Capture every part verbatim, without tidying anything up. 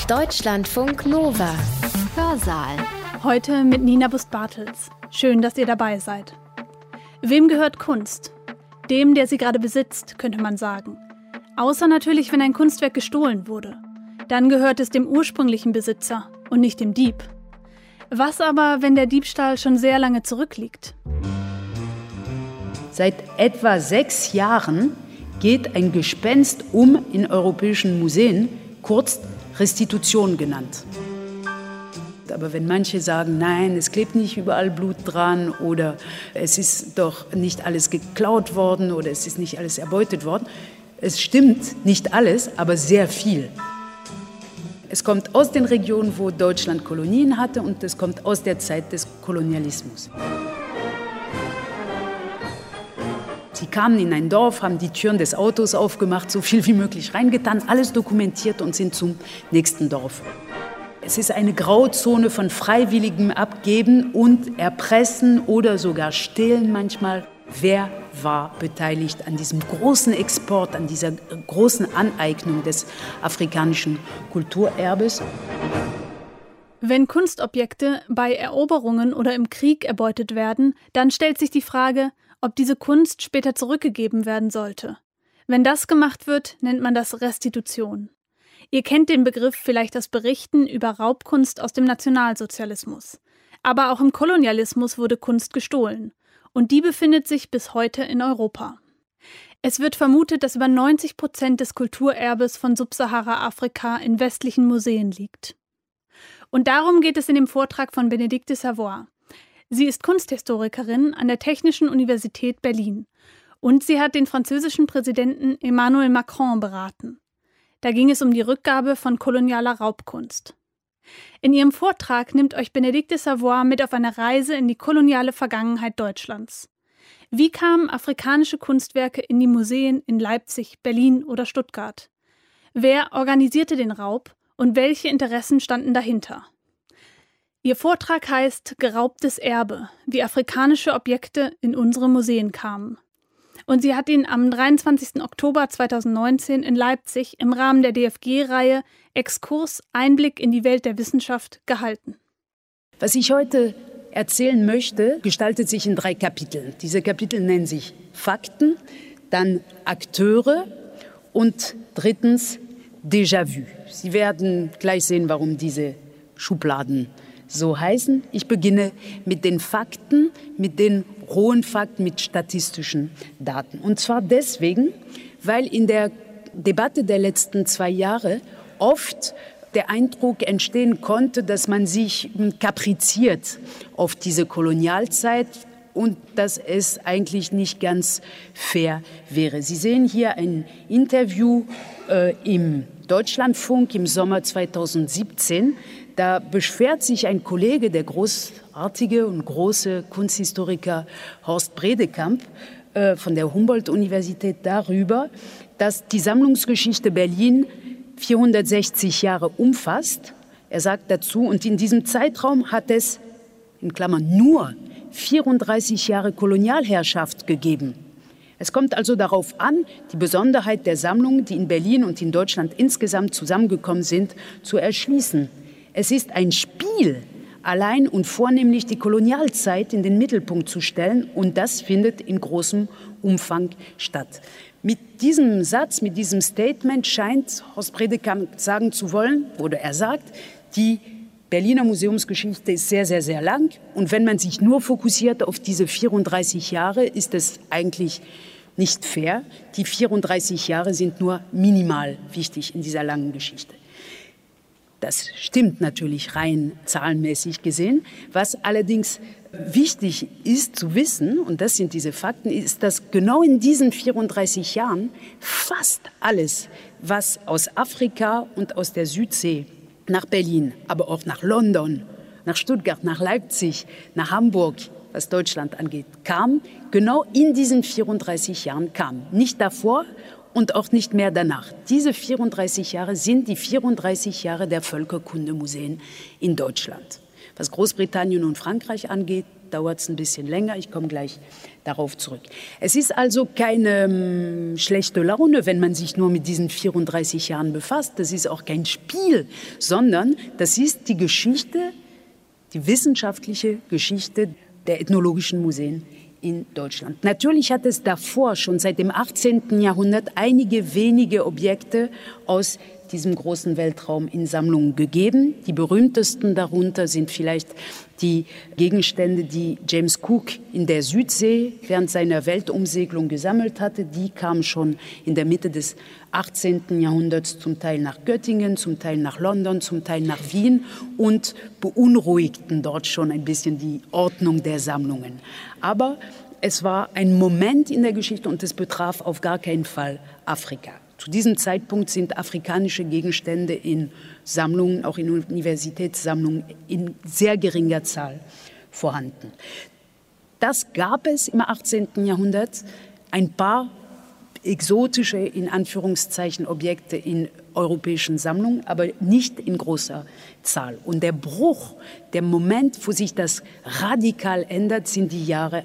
Deutschlandfunk Nova. Hörsaal. Heute mit Nina Bust-Bartels. Schön, dass ihr dabei seid. Wem gehört Kunst? Dem, der sie gerade besitzt, könnte man sagen. Außer natürlich, wenn ein Kunstwerk gestohlen wurde. Dann gehört es dem ursprünglichen Besitzer und nicht dem Dieb. Was aber, wenn der Diebstahl schon sehr lange zurückliegt? Seit etwa sechs Jahren geht ein Gespenst um in europäischen Museen, kurz Restitution genannt. Aber wenn manche sagen, nein, es klebt nicht überall Blut dran oder es ist doch nicht alles geklaut worden oder es ist nicht alles erbeutet worden, es stimmt nicht alles, aber sehr viel. Es kommt aus den Regionen, wo Deutschland Kolonien hatte, und es kommt aus der Zeit des Kolonialismus. Sie kamen in ein Dorf, haben die Türen des Autos aufgemacht, so viel wie möglich reingetan, alles dokumentiert und sind zum nächsten Dorf. Es ist eine Grauzone von freiwilligem Abgeben und Erpressen oder sogar Stehlen manchmal. Wer war beteiligt an diesem großen Export, an dieser großen Aneignung des afrikanischen Kulturerbes? Wenn Kunstobjekte bei Eroberungen oder im Krieg erbeutet werden, dann stellt sich die Frage, ob diese Kunst später zurückgegeben werden sollte. Wenn das gemacht wird, nennt man das Restitution. Ihr kennt den Begriff vielleicht aus Berichten über Raubkunst aus dem Nationalsozialismus. Aber auch im Kolonialismus wurde Kunst gestohlen. Und die befindet sich bis heute in Europa. Es wird vermutet, dass über neunzig Prozent des Kulturerbes von Subsahara-Afrika in westlichen Museen liegt. Und darum geht es in dem Vortrag von Bénédicte Savoy. Sie ist Kunsthistorikerin an der Technischen Universität Berlin. Und sie hat den französischen Präsidenten Emmanuel Macron beraten. Da ging es um die Rückgabe von kolonialer Raubkunst. In ihrem Vortrag nimmt euch Bénédicte Savoy mit auf eine Reise in die koloniale Vergangenheit Deutschlands. Wie kamen afrikanische Kunstwerke in die Museen in Leipzig, Berlin oder Stuttgart? Wer organisierte den Raub und welche Interessen standen dahinter? Ihr Vortrag heißt »Geraubtes Erbe, wie afrikanische Objekte in unsere Museen kamen«. Und sie hat ihn am dreiundzwanzigsten Oktober zweitausendneunzehn in Leipzig im Rahmen der D F G-Reihe Exkurs Einblick in die Welt der Wissenschaft gehalten. Was ich heute erzählen möchte, gestaltet sich in drei Kapiteln. Diese Kapitel nennen sich Fakten, dann Akteure und drittens Déjà-vu. Sie werden gleich sehen, warum diese Schubladen so heißen. Ich beginne mit den Fakten, mit den rohen Fakten, mit statistischen Daten. Und zwar deswegen, weil in der Debatte der letzten zwei Jahre oft der Eindruck entstehen konnte, dass man sich kapriziert auf diese Kolonialzeit und dass es eigentlich nicht ganz fair wäre. Sie sehen hier ein Interview äh, im Deutschlandfunk im Sommer zweitausendsiebzehn. Da beschwert sich ein Kollege, der großartige und große Kunsthistoriker Horst Bredekamp äh, von der Humboldt-Universität darüber, dass die Sammlungsgeschichte Berlin vierhundertsechzig Jahre umfasst. Er sagt dazu, und in diesem Zeitraum hat es, in Klammern, nur vierunddreißig Jahre Kolonialherrschaft gegeben. Es kommt also darauf an, die Besonderheit der Sammlungen, die in Berlin und in Deutschland insgesamt zusammengekommen sind, zu erschließen. Es ist ein Spiel, allein und vornehmlich die Kolonialzeit in den Mittelpunkt zu stellen, und das findet in großem Umfang statt. Mit diesem Satz, mit diesem Statement scheint Horst Bredekamp sagen zu wollen, oder er sagt, die Berliner Museumsgeschichte ist sehr, sehr, sehr lang, und wenn man sich nur fokussiert auf diese vierunddreißig Jahre, ist es eigentlich nicht fair. Die vierunddreißig Jahre sind nur minimal wichtig in dieser langen Geschichte. Das stimmt natürlich rein zahlenmäßig gesehen. Was allerdings wichtig ist zu wissen, und das sind diese Fakten, ist, dass genau in diesen vierunddreißig Jahren fast alles, was aus Afrika und aus der Südsee nach Berlin, aber auch nach London, nach Stuttgart, nach Leipzig, nach Hamburg, was Deutschland angeht, kam, genau in diesen vierunddreißig Jahren kam. Nicht davor und auch nicht mehr danach. Diese vierunddreißig Jahre sind die vierunddreißig Jahre der Völkerkundemuseen in Deutschland. Was Großbritannien und Frankreich angeht, dauert es ein bisschen länger. Ich komme gleich darauf zurück. Es ist also keine ähm, schlechte Laune, wenn man sich nur mit diesen vierunddreißig Jahren befasst. Das ist auch kein Spiel, sondern das ist die Geschichte, die wissenschaftliche Geschichte der ethnologischen Museen in Deutschland. Natürlich hat es davor, schon seit dem achtzehnten Jahrhundert, einige wenige Objekte aus diesem großen Weltraum in Sammlungen gegeben. Die berühmtesten darunter sind vielleicht die Gegenstände, die James Cook in der Südsee während seiner Weltumsegelung gesammelt hatte. Die kamen schon in der Mitte des achtzehnten Jahrhunderts zum Teil nach Göttingen, zum Teil nach London, zum Teil nach Wien und beunruhigten dort schon ein bisschen die Ordnung der Sammlungen. Aber es war ein Moment in der Geschichte und es betraf auf gar keinen Fall Afrika. Zu diesem Zeitpunkt sind afrikanische Gegenstände in Sammlungen, auch in Universitätssammlungen, in sehr geringer Zahl vorhanden. Das gab es im achtzehnten Jahrhundert, ein paar exotische, in Anführungszeichen, Objekte in europäischen Sammlungen, aber nicht in großer Zahl. Und der Bruch, der Moment, wo sich das radikal ändert, sind die Jahre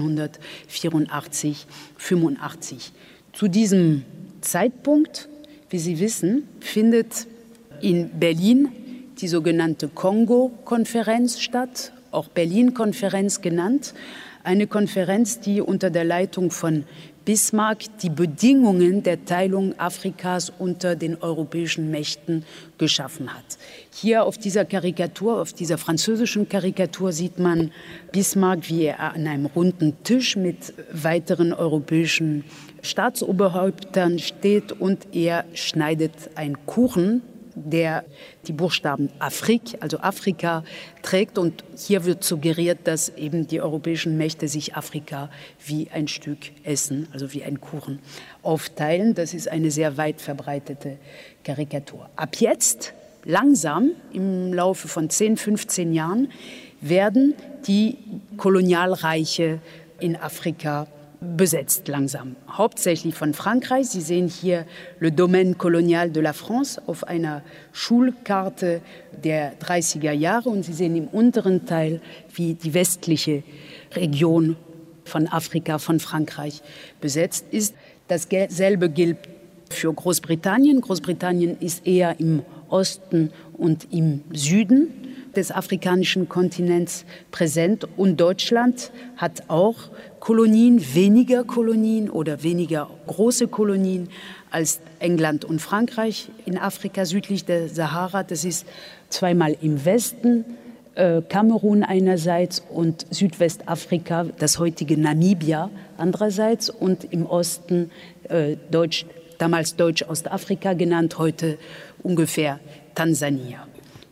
achtzehnhundertvierundachtzig, fünfundachtzig. Zu diesem Zeitpunkt, wie Sie wissen, findet in Berlin die sogenannte Kongo-Konferenz statt, auch Berlin-Konferenz genannt. Eine Konferenz, die unter der Leitung von Bismarck die Bedingungen der Teilung Afrikas unter den europäischen Mächten geschaffen hat. Hier auf dieser Karikatur, auf dieser französischen Karikatur sieht man Bismarck, wie er an einem runden Tisch mit weiteren europäischen Staatsoberhäuptern steht und er schneidet einen Kuchen, der die Buchstaben Afrique, also Afrika, trägt. Und hier wird suggeriert, dass eben die europäischen Mächte sich Afrika wie ein Stück Essen, also wie ein Kuchen, aufteilen. Das ist eine sehr weit verbreitete Karikatur. Ab jetzt, langsam, im Laufe von zehn, fünfzehn Jahren, werden die Kolonialreiche in Afrika besetzt langsam, hauptsächlich von Frankreich. Sie sehen hier Le Domaine Colonial de la France auf einer Schulkarte der dreißiger Jahre und Sie sehen im unteren Teil, wie die westliche Region von Afrika, von Frankreich besetzt ist. Dasselbe gilt für Großbritannien. Großbritannien ist eher im Osten und im Süden des afrikanischen Kontinents präsent und Deutschland hat auch Kolonien, weniger Kolonien oder weniger große Kolonien als England und Frankreich in Afrika südlich der Sahara. Das ist zweimal im Westen, äh, Kamerun einerseits und Südwestafrika, das heutige Namibia andererseits und im Osten äh, Deutsch, damals Deutsch-Ostafrika genannt, heute ungefähr Tansania.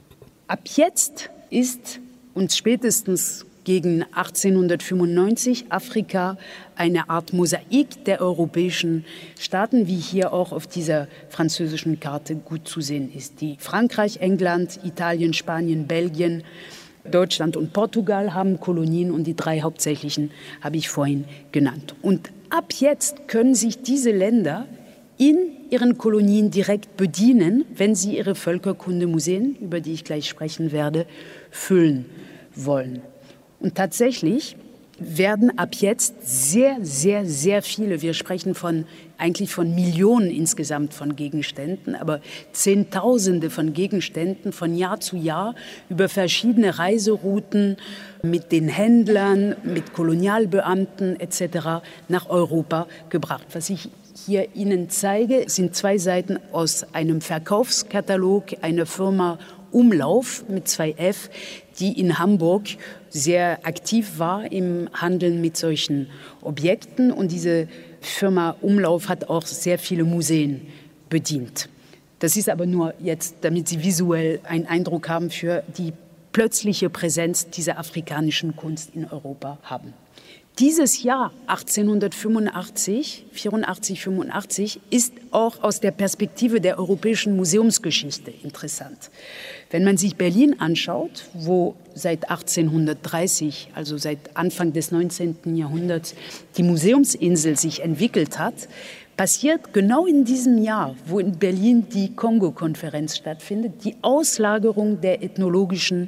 Ab jetzt ist und spätestens gegen achtzehnhundertfünfundneunzig Afrika eine Art Mosaik der europäischen Staaten, wie hier auch auf dieser französischen Karte gut zu sehen ist. Die Frankreich, England, Italien, Spanien, Belgien, Deutschland und Portugal haben Kolonien und die drei hauptsächlichen habe ich vorhin genannt. Und ab jetzt können sich diese Länder in ihren Kolonien direkt bedienen, wenn sie ihre Völkerkundemuseen, über die ich gleich sprechen werde, füllen wollen. Und tatsächlich werden ab jetzt sehr, sehr, sehr viele, wir sprechen von, eigentlich von Millionen insgesamt von Gegenständen, aber Zehntausende von Gegenständen von Jahr zu Jahr über verschiedene Reiserouten mit den Händlern, mit Kolonialbeamten et cetera nach Europa gebracht. Was ich hier Ihnen zeige, sind zwei Seiten aus einem Verkaufskatalog einer Firma Umlauf mit zwei F, die in Hamburg sehr aktiv war im Handeln mit solchen Objekten. Und diese Firma Umlauf hat auch sehr viele Museen bedient. Das ist aber nur jetzt, damit Sie visuell einen Eindruck haben für die plötzliche Präsenz dieser afrikanischen Kunst in Europa haben. Dieses Jahr achtzehnhundertfünfundachtzig, vierundachtzig, fünfundachtzig ist auch aus der Perspektive der europäischen Museumsgeschichte interessant. Wenn man sich Berlin anschaut, wo seit achtzehnhundertdreißig, also seit Anfang des neunzehnten Jahrhunderts, die Museumsinsel sich entwickelt hat, passiert genau in diesem Jahr, wo in Berlin die Kongo-Konferenz stattfindet, die Auslagerung der ethnologischen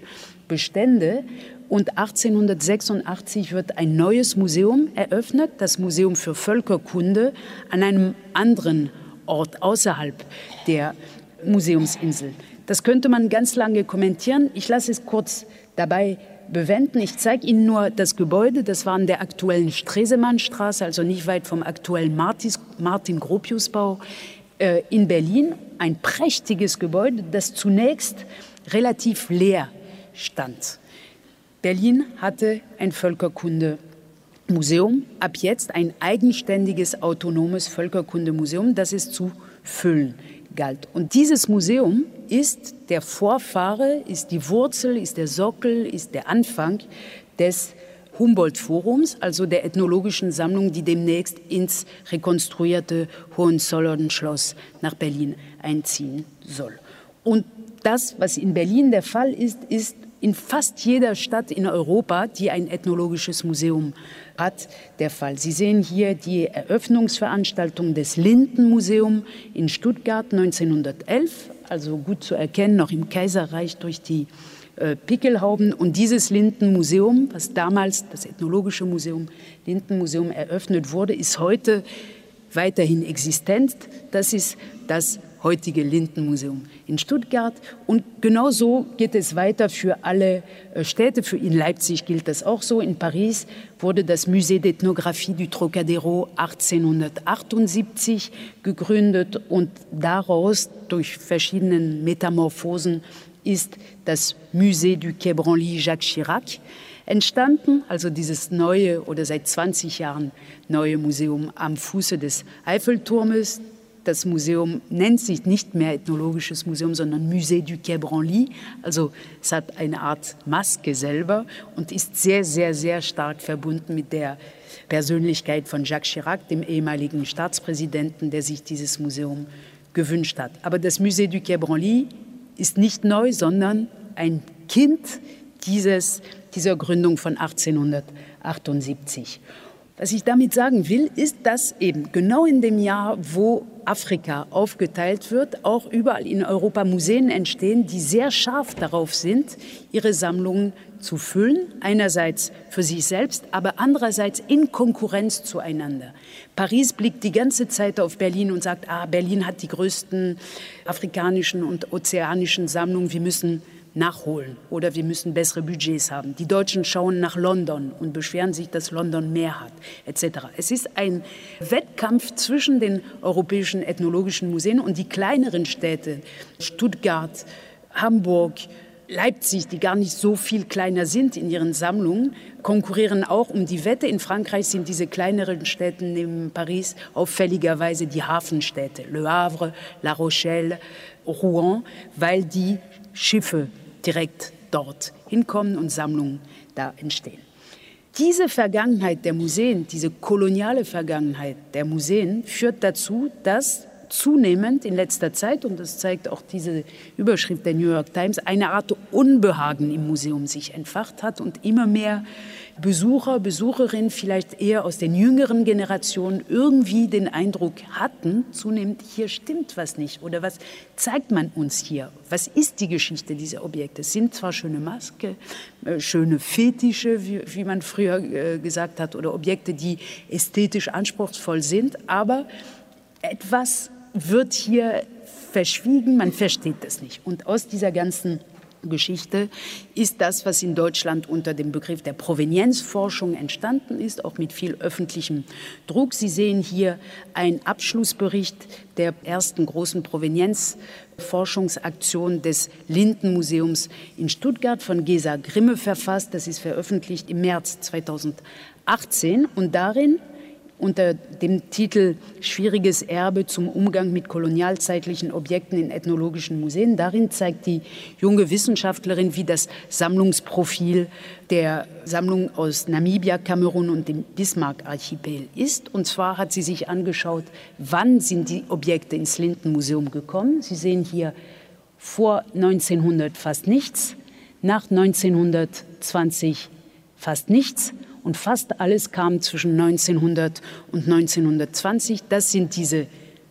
Bestände. Und achtzehnhundertsechsundachtzig wird ein neues Museum eröffnet, das Museum für Völkerkunde, an einem anderen Ort außerhalb der Museumsinsel. Das könnte man ganz lange kommentieren. Ich lasse es kurz dabei bewenden. Ich zeige Ihnen nur das Gebäude. Das war an der aktuellen Stresemannstraße, also nicht weit vom aktuellen Martin-Gropius-Bau äh, in Berlin. Ein prächtiges Gebäude, das zunächst relativ leer stand. Berlin hatte ein Völkerkundemuseum, ab jetzt ein eigenständiges, autonomes Völkerkundemuseum, das es zu füllen galt. Und dieses Museum ist der Vorfahre, ist die Wurzel, ist der Sockel, ist der Anfang des Humboldt-Forums, also der ethnologischen Sammlung, die demnächst ins rekonstruierte Hohenzollern-Schloss nach Berlin einziehen soll. Und das, was in Berlin der Fall ist, ist in fast jeder Stadt in Europa, die ein ethnologisches Museum hat, der Fall. Sie sehen hier die Eröffnungsveranstaltung des Lindenmuseums in Stuttgart neunzehnhundertelf, also gut zu erkennen, noch im Kaiserreich durch die äh, Pickelhauben. Und dieses Lindenmuseum, was damals das Ethnologische Museum, Lindenmuseum eröffnet wurde, ist heute weiterhin existent. Das ist das heutige Lindenmuseum in Stuttgart. Und genauso geht es weiter für alle Städte. Für in Leipzig gilt das auch so. In Paris wurde das Musée d'Ethnographie du Trocadéro achtzehnhundertachtundsiebzig gegründet und daraus durch verschiedene Metamorphosen ist das Musée du Quai Branly Jacques Chirac entstanden, also dieses neue oder seit zwanzig Jahren neue Museum am Fuße des Eiffelturmes. Das Museum nennt sich nicht mehr Ethnologisches Museum, sondern Musée du Quai Branly. Also es hat eine Art Maske selber und ist sehr, sehr, sehr stark verbunden mit der Persönlichkeit von Jacques Chirac, dem ehemaligen Staatspräsidenten, der sich dieses Museum gewünscht hat. Aber das Musée du Quai Branly ist nicht neu, sondern ein Kind dieses, dieser Gründung von achtzehnhundertachtundsiebzig. Was ich damit sagen will, ist, dass eben genau in dem Jahr, wo Afrika aufgeteilt wird, auch überall in Europa Museen entstehen, die sehr scharf darauf sind, ihre Sammlungen zu füllen. Einerseits für sich selbst, aber andererseits in Konkurrenz zueinander. Paris blickt die ganze Zeit auf Berlin und sagt, ah, Berlin hat die größten afrikanischen und ozeanischen Sammlungen, wir müssen nachholen oder wir müssen bessere Budgets haben. Die Deutschen schauen nach London und beschweren sich, dass London mehr hat, et cetera. Es ist ein Wettkampf zwischen den europäischen ethnologischen Museen und die kleineren Städte, Stuttgart, Hamburg, Leipzig, die gar nicht so viel kleiner sind in ihren Sammlungen, konkurrieren auch um die Wette. In Frankreich sind diese kleineren Städte neben Paris auffälligerweise die Hafenstädte, Le Havre, La Rochelle, Rouen, weil die Schiffe direkt dort hinkommen und Sammlungen da entstehen. Diese Vergangenheit der Museen, diese koloniale Vergangenheit der Museen führt dazu, dass zunehmend in letzter Zeit, und das zeigt auch diese Überschrift der New York Times, eine Art Unbehagen im Museum sich entfacht hat und immer mehr Besucher, Besucherinnen, vielleicht eher aus den jüngeren Generationen, irgendwie den Eindruck hatten, zunehmend, hier stimmt was nicht. Oder was zeigt man uns hier? Was ist die Geschichte dieser Objekte? Es sind zwar schöne Maske, äh, schöne Fetische, wie, wie man früher äh, gesagt hat, oder Objekte, die ästhetisch anspruchsvoll sind, aber etwas wird hier verschwiegen, man versteht das nicht. Und aus dieser ganzen Geschichte ist das, was in Deutschland unter dem Begriff der Provenienzforschung entstanden ist, auch mit viel öffentlichem Druck. Sie sehen hier einen Abschlussbericht der ersten großen Provenienzforschungsaktion des Lindenmuseums in Stuttgart von Gesa Grimme verfasst. Das ist veröffentlicht im März zweitausendachtzehn und darin unter dem Titel Schwieriges Erbe zum Umgang mit kolonialzeitlichen Objekten in ethnologischen Museen. Darin zeigt die junge Wissenschaftlerin, wie das Sammlungsprofil der Sammlung aus Namibia, Kamerun und dem Bismarck-Archipel ist. Und zwar hat sie sich angeschaut, wann sind die Objekte ins Lindenmuseum gekommen. Sie sehen hier vor neunzehnhundert fast nichts, nach neunzehnhundertzwanzig fast nichts. Und fast alles kam zwischen neunzehnhundert und neunzehnhundertzwanzig. Das sind diese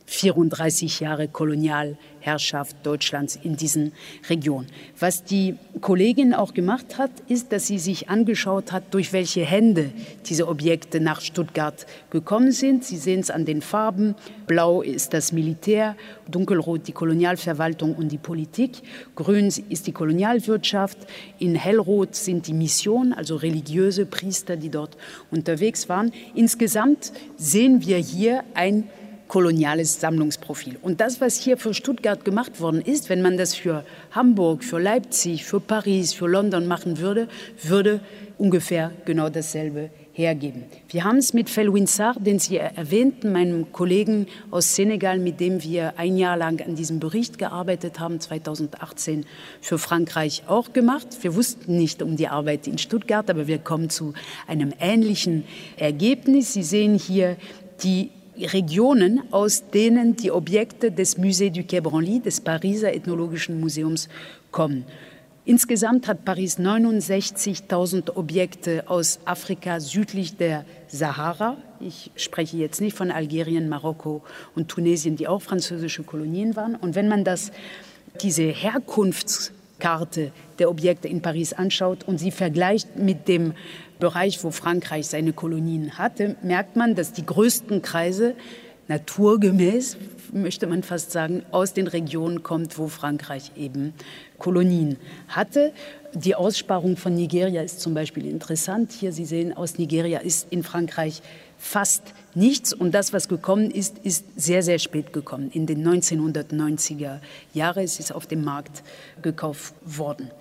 vierunddreißig Jahre Kolonialherrschaft Deutschlands in diesen Regionen. Was die Kollegin auch gemacht hat, ist, dass sie sich angeschaut hat, durch welche Hände diese Objekte nach Stuttgart gekommen sind. Sie sehen es an den Farben. Blau ist das Militär, dunkelrot die Kolonialverwaltung und die Politik. Grün ist die Kolonialwirtschaft. In hellrot sind die Missionen, also religiöse Priester, die dort unterwegs waren. Insgesamt sehen wir hier ein koloniales Sammlungsprofil. Und das, was hier für Stuttgart gemacht worden ist, wenn man das für Hamburg, für Leipzig, für Paris, für London machen würde, würde ungefähr genau dasselbe hergeben. Wir haben es mit Felwine Sarr, den Sie erwähnten, meinem Kollegen aus Senegal, mit dem wir ein Jahr lang an diesem Bericht gearbeitet haben, zweitausendachtzehn für Frankreich auch gemacht. Wir wussten nicht um die Arbeit in Stuttgart, aber wir kommen zu einem ähnlichen Ergebnis. Sie sehen hier die Regionen, aus denen die Objekte des Musée du Quai Branly, des Pariser Ethnologischen Museums, kommen. Insgesamt hat Paris neunundsechzigtausend Objekte aus Afrika südlich der Sahara. Ich spreche jetzt nicht von Algerien, Marokko und Tunesien, die auch französische Kolonien waren. Und wenn man das, diese Herkunftskarte der Objekte in Paris anschaut und sie vergleicht mit dem Bereich, wo Frankreich seine Kolonien hatte, merkt man, dass die größten Kreise naturgemäß, möchte man fast sagen, aus den Regionen kommt, wo Frankreich eben Kolonien hatte. Die Aussparung von Nigeria ist zum Beispiel interessant. Hier, Sie sehen, aus Nigeria ist in Frankreich fast nichts. Und das, was gekommen ist, ist sehr, sehr spät gekommen. In den neunzehnhundertneunziger Jahren ist es auf dem Markt gekauft worden.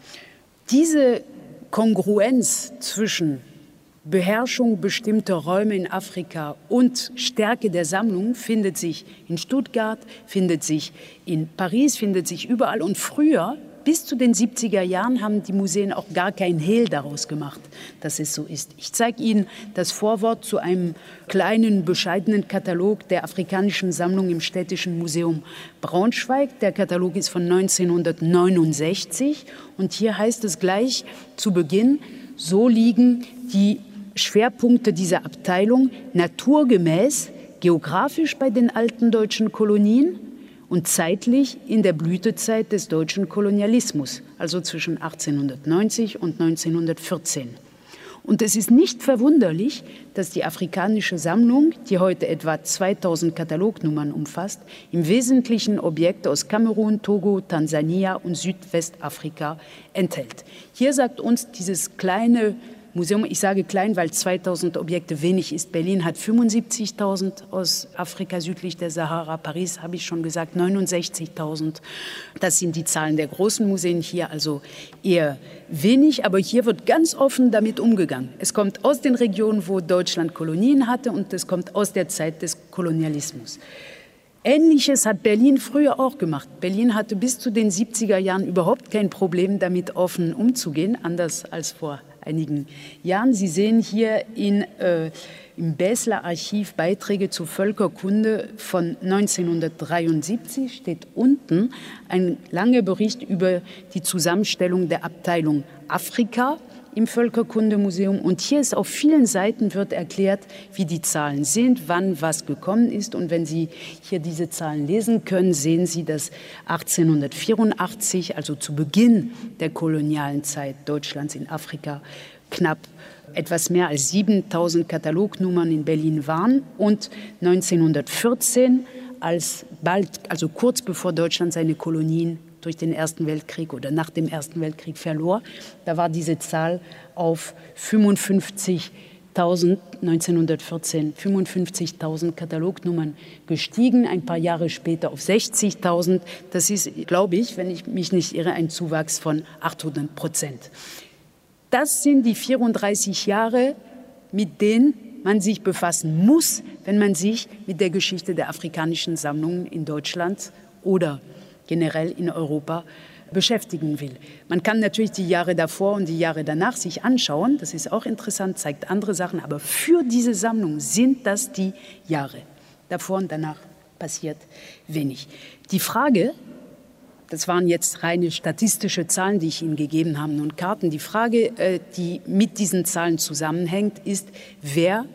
Diese Kongruenz zwischen Beherrschung bestimmter Räume in Afrika und Stärke der Sammlung findet sich in Stuttgart, findet sich in Paris, findet sich überall. Und früher, bis zu den siebziger Jahren, haben die Museen auch gar kein Hehl daraus gemacht, dass es so ist. Ich zeige Ihnen das Vorwort zu einem kleinen, bescheidenen Katalog der afrikanischen Sammlung im Städtischen Museum Braunschweig. Der Katalog ist von neunzehnhundertneunundsechzig und hier heißt es gleich zu Beginn, so liegen die Schwerpunkte dieser Abteilung naturgemäß geografisch bei den alten deutschen Kolonien und zeitlich in der Blütezeit des deutschen Kolonialismus, also zwischen achtzehnhundertneunzig und neunzehnhundertvierzehn. Und es ist nicht verwunderlich, dass die afrikanische Sammlung, die heute etwa zweitausend Katalognummern umfasst, im Wesentlichen Objekte aus Kamerun, Togo, Tansania und Südwestafrika enthält. Hier sagt uns dieses kleine Museum, ich sage klein, weil zweitausend Objekte wenig ist. Berlin hat fünfundsiebzigtausend aus Afrika südlich der Sahara. Paris, habe ich schon gesagt, neunundsechzigtausend. Das sind die Zahlen der großen Museen, hier also eher wenig. Aber hier wird ganz offen damit umgegangen. Es kommt aus den Regionen, wo Deutschland Kolonien hatte, und es kommt aus der Zeit des Kolonialismus. Ähnliches hat Berlin früher auch gemacht. Berlin hatte bis zu den siebziger Jahren überhaupt kein Problem, damit offen umzugehen, anders als vor einigen Jahren. Sie sehen hier in, äh, im Basler Archiv Beiträge zur Völkerkunde von neunzehnhundertdreiundsiebzig, steht unten ein langer Bericht über die Zusammenstellung der Abteilung Afrika im Völkerkundemuseum. Und hier ist auf vielen Seiten wird erklärt, wie die Zahlen sind, wann was gekommen ist. Und wenn Sie hier diese Zahlen lesen können, sehen Sie, dass achtzehnhundertvierundachtzig, also zu Beginn der kolonialen Zeit Deutschlands in Afrika, knapp etwas mehr als siebentausend Katalognummern in Berlin waren. Und neunzehnhundertvierzehn, als bald, also kurz bevor Deutschland seine Kolonien durch den Ersten Weltkrieg oder nach dem Ersten Weltkrieg verlor, da war diese Zahl auf fünfundfünfzigtausend, neunzehnhundertvierzehn, fünfundfünfzigtausend Katalognummern gestiegen, ein paar Jahre später auf sechzigtausend. Das ist, glaube ich, wenn ich mich nicht irre, ein Zuwachs von achthundert Prozent. Das sind die vierunddreißig Jahre, mit denen man sich befassen muss, wenn man sich mit der Geschichte der afrikanischen Sammlungen in Deutschland oder generell in Europa beschäftigen will. Man kann natürlich die Jahre davor und die Jahre danach sich anschauen. Das ist auch interessant, zeigt andere Sachen. Aber für diese Sammlung sind das die Jahre. Davor und danach passiert wenig. Die Frage, das waren jetzt reine statistische Zahlen, die ich Ihnen gegeben habe und Karten. Die Frage, die mit diesen Zahlen zusammenhängt, ist, wer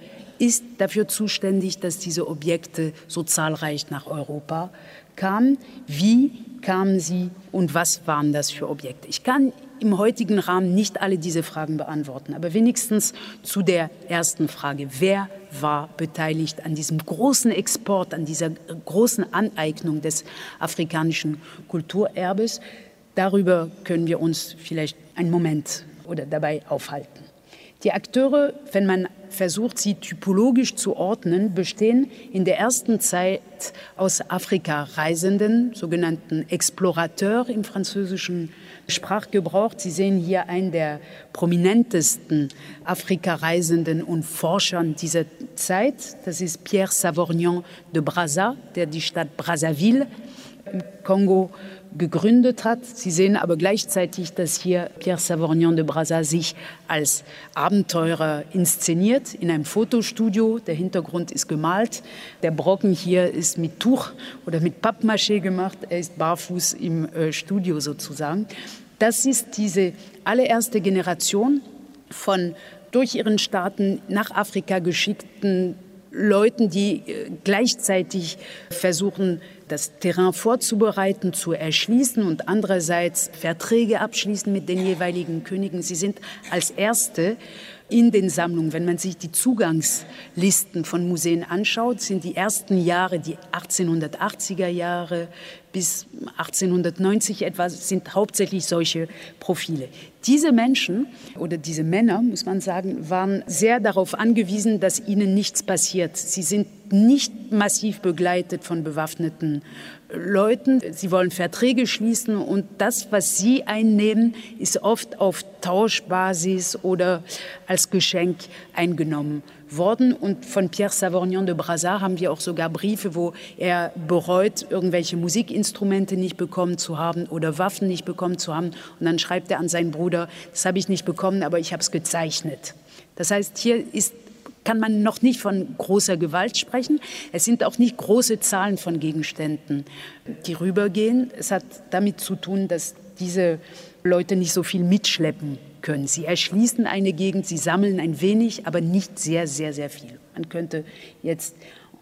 ist dafür zuständig, dass diese Objekte so zahlreich nach Europa kamen. Wie kamen sie und was waren das für Objekte? Ich kann im heutigen Rahmen nicht alle diese Fragen beantworten, aber wenigstens zu der ersten Frage. Wer war beteiligt an diesem großen Export, an dieser großen Aneignung des afrikanischen Kulturerbes? Darüber können wir uns vielleicht einen Moment oder dabei aufhalten. Die Akteure, wenn man versucht, sie typologisch zu ordnen, bestehen in der ersten Zeit aus Afrika-Reisenden, sogenannten Explorateurs im französischen Sprachgebrauch. Sie sehen hier einen der prominentesten Afrika-Reisenden und Forschern dieser Zeit. Das ist Pierre Savorgnan de Brazza, der die Stadt Brazzaville im Kongo gegründet hat. Sie sehen aber gleichzeitig, dass hier Pierre Savorgnan de Brazza sich als Abenteurer inszeniert in einem Fotostudio. Der Hintergrund ist gemalt. Der Brocken hier ist mit Tuch oder mit Pappmaché gemacht. Er ist barfuß im äh, Studio sozusagen. Das ist diese allererste Generation von durch ihren Staaten nach Afrika geschickten Leuten, die gleichzeitig versuchen, das Terrain vorzubereiten, zu erschließen und andererseits Verträge abschließen mit den jeweiligen Königen. Sie sind als Erste in den Sammlungen, wenn man sich die Zugangslisten von Museen anschaut, sind die ersten Jahre, die achtzehnhundertachtziger Jahre bis achtzehnhundertneunzig etwa, sind hauptsächlich solche Profile. Diese Menschen oder diese Männer, muss man sagen, waren sehr darauf angewiesen, dass ihnen nichts passiert. Sie sind nicht massiv begleitet von bewaffneten Leuten. Sie wollen Verträge schließen und das, was sie einnehmen, ist oft auf Tauschbasis oder als Geschenk eingenommen worden. Und von Pierre Savorgnan de Brazza haben wir auch sogar Briefe, wo er bereut, irgendwelche Musikinstrumente nicht bekommen zu haben oder Waffen nicht bekommen zu haben. Und dann schreibt er an seinen Bruder, das habe ich nicht bekommen, aber ich habe es gezeichnet. Das heißt, hier ist kann man noch nicht von großer Gewalt sprechen. Es sind auch nicht große Zahlen von Gegenständen, die rübergehen. Es hat damit zu tun, dass diese Leute nicht so viel mitschleppen können. Sie erschließen eine Gegend, sie sammeln ein wenig, aber nicht sehr, sehr, sehr viel. Man könnte jetzt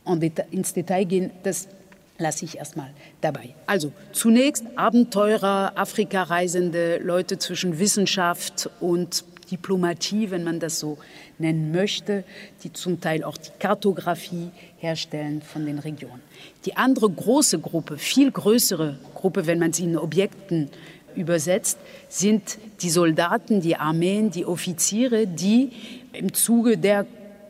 ins Detail gehen, das lasse ich erstmal dabei. Also zunächst Abenteurer, Afrika-Reisende, Leute zwischen Wissenschaft und Diplomatie, wenn man das so nennen möchte, die zum Teil auch die Kartografie herstellen von den Regionen. Die andere große Gruppe, viel größere Gruppe, wenn man sie in Objekten übersetzt, sind die Soldaten, die Armeen, die Offiziere, die im Zuge der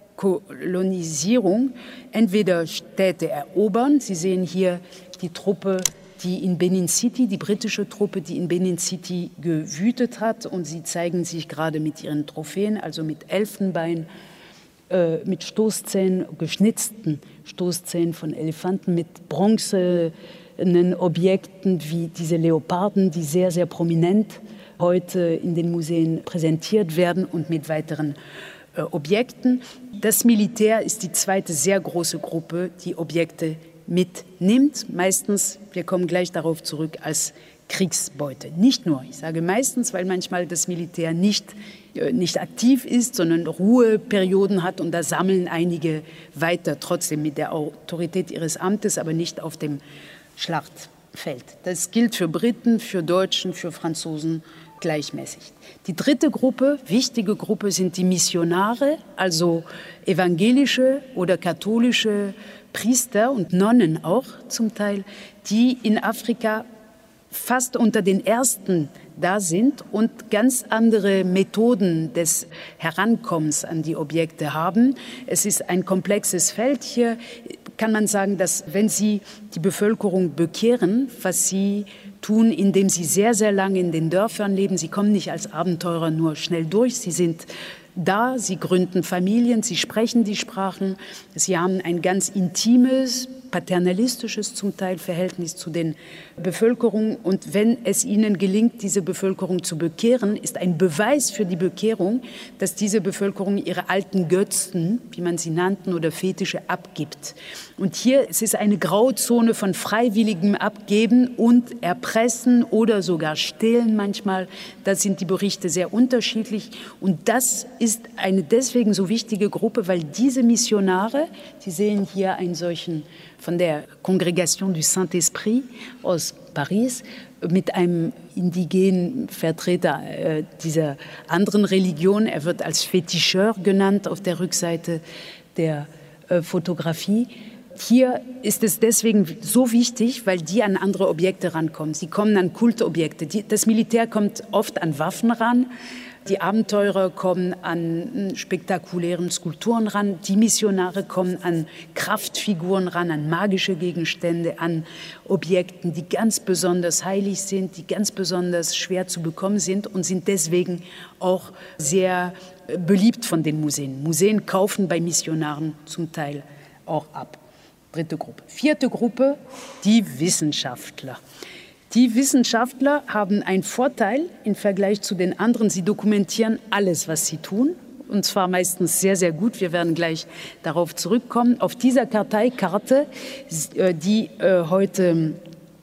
Kolonisierung entweder Städte erobern. Sie sehen hier die Truppe, die in Benin City, die britische Truppe, die in Benin City gewütet hat. Und sie zeigen sich gerade mit ihren Trophäen, also mit Elfenbein, äh, mit Stoßzähnen, geschnitzten Stoßzähnen von Elefanten, mit bronzenen Objekten wie diese Leoparden, die sehr, sehr prominent heute in den Museen präsentiert werden und mit weiteren äh, Objekten. Das Militär ist die zweite sehr große Gruppe, die Objekte mitnimmt, meistens, wir kommen gleich darauf zurück, als Kriegsbeute. Nicht nur, ich sage meistens, weil manchmal das Militär nicht, äh, nicht aktiv ist, sondern Ruheperioden hat und da sammeln einige weiter, trotzdem mit der Autorität ihres Amtes, aber nicht auf dem Schlachtfeld. Das gilt für Briten, für Deutschen, für Franzosen gleichmäßig. Die dritte Gruppe, wichtige Gruppe, sind die Missionare, also evangelische oder katholische Priester und Nonnen auch zum Teil, die in Afrika fast unter den Ersten da sind und ganz andere Methoden des Herankommens an die Objekte haben. Es ist ein komplexes Feld. Hier kann man sagen, dass wenn Sie die Bevölkerung bekehren, was Sie tun, indem Sie sehr, sehr lange in den Dörfern leben, Sie kommen nicht als Abenteurer nur schnell durch, Sie sind da, sie gründen Familien, sie sprechen die Sprachen, sie haben ein ganz intimes paternalistisches zum Teil Verhältnis zu den Bevölkerungen. Und wenn es ihnen gelingt, diese Bevölkerung zu bekehren, ist ein Beweis für die Bekehrung, dass diese Bevölkerung ihre alten Götzen, wie man sie nannten, oder Fetische abgibt. Und hier es ist eine Grauzone von freiwilligem Abgeben und Erpressen oder sogar Stehlen manchmal. Da sind die Berichte sehr unterschiedlich. Und das ist eine deswegen so wichtige Gruppe, weil diese Missionare, Sie sehen hier einen solchen von der Congregation du Saint-Esprit aus Paris, mit einem indigenen Vertreter äh, dieser anderen Religion. Er wird als Fetischeur genannt auf der Rückseite der äh, Fotografie. Hier ist es deswegen so wichtig, weil die an andere Objekte rankommen. Sie kommen an Kultobjekte. Die, das Militär kommt oft an Waffen ran. Die Abenteurer kommen an spektakulären Skulpturen ran. Die Missionare kommen an Kraftfiguren ran, an magische Gegenstände, an Objekten, die ganz besonders heilig sind, die ganz besonders schwer zu bekommen sind und sind deswegen auch sehr beliebt von den Museen. Museen kaufen bei Missionaren zum Teil auch ab. Dritte Gruppe. Vierte Gruppe, die Wissenschaftler. Die Wissenschaftler haben einen Vorteil im Vergleich zu den anderen. Sie dokumentieren alles, was sie tun, und zwar meistens sehr, sehr gut. Wir werden gleich darauf zurückkommen. Auf dieser Karteikarte, die heute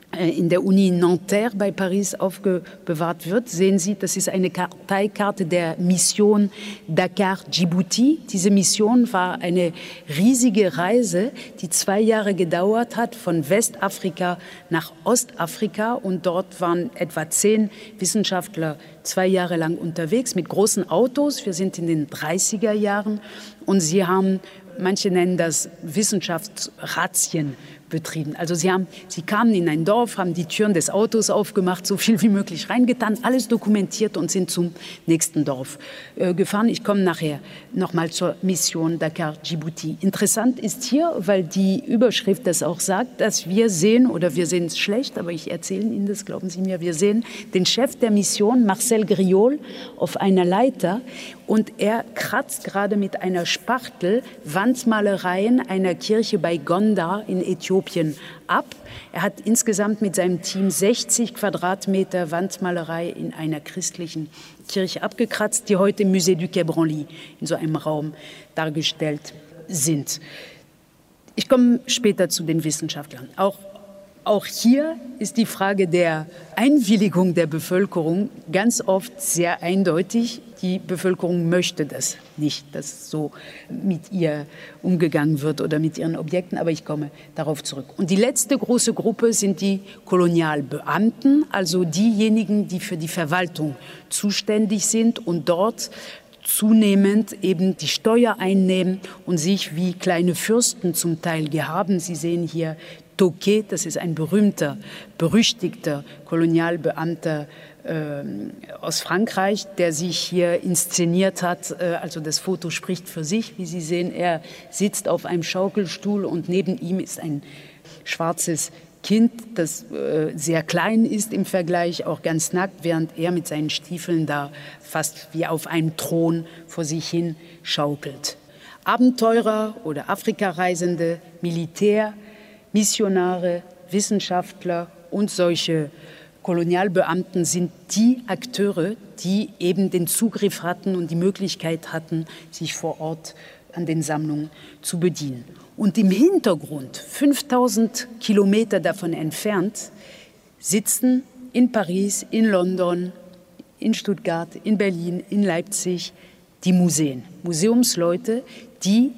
in der Uni Nanterre bei Paris aufbewahrt wird, sehen Sie, das ist eine Karteikarte der Mission Dakar-Djibouti. Diese Mission war eine riesige Reise, die zwei Jahre gedauert hat, von Westafrika nach Ostafrika. Und dort waren etwa zehn Wissenschaftler zwei Jahre lang unterwegs mit großen Autos. Wir sind in den dreißiger Jahren und sie haben, manche nennen das Wissenschaftsrazzien betrieben. Also sie, haben, sie kamen in ein Dorf, haben die Türen des Autos aufgemacht, so viel wie möglich reingetan, alles dokumentiert und sind zum nächsten Dorf äh, gefahren. Ich komme nachher nochmal zur Mission Dakar-Djibouti. Interessant ist hier, weil die Überschrift das auch sagt, dass wir sehen, oder wir sehen es schlecht, aber ich erzähle Ihnen das, glauben Sie mir, wir sehen den Chef der Mission, Marcel Griol, auf einer Leiter und er kratzt gerade mit einer Spachtel Wandmalereien einer Kirche bei Gondar in Äthiopien ab. Er hat insgesamt mit seinem Team sechzig Quadratmeter Wandmalerei in einer christlichen Kirche abgekratzt, die heute im Musée du Quai Branly in so einem Raum dargestellt sind. Ich komme später zu den Wissenschaftlern. Auch Auch hier ist die Frage der Einwilligung der Bevölkerung ganz oft sehr eindeutig. Die Bevölkerung möchte das nicht, dass so mit ihr umgegangen wird oder mit ihren Objekten, aber ich komme darauf zurück. Und die letzte große Gruppe sind die Kolonialbeamten, also diejenigen, die für die Verwaltung zuständig sind und dort zunehmend eben die Steuer einnehmen und sich wie kleine Fürsten zum Teil gehaben. Sie sehen hier Tocqué, das ist ein berühmter, berüchtigter Kolonialbeamter äh, aus Frankreich, der sich hier inszeniert hat. Äh, also das Foto spricht für sich, wie Sie sehen. Er sitzt auf einem Schaukelstuhl und neben ihm ist ein schwarzes Kind, das äh, sehr klein ist im Vergleich, auch ganz nackt, während er mit seinen Stiefeln da fast wie auf einem Thron vor sich hin schaukelt. Abenteurer oder Afrikareisende, Militär, Missionare, Wissenschaftler und solche Kolonialbeamten sind die Akteure, die eben den Zugriff hatten und die Möglichkeit hatten, sich vor Ort an den Sammlungen zu bedienen. Und im Hintergrund, fünftausend Kilometer davon entfernt, sitzen in Paris, in London, in Stuttgart, in Berlin, in Leipzig die Museen, Museumsleute, die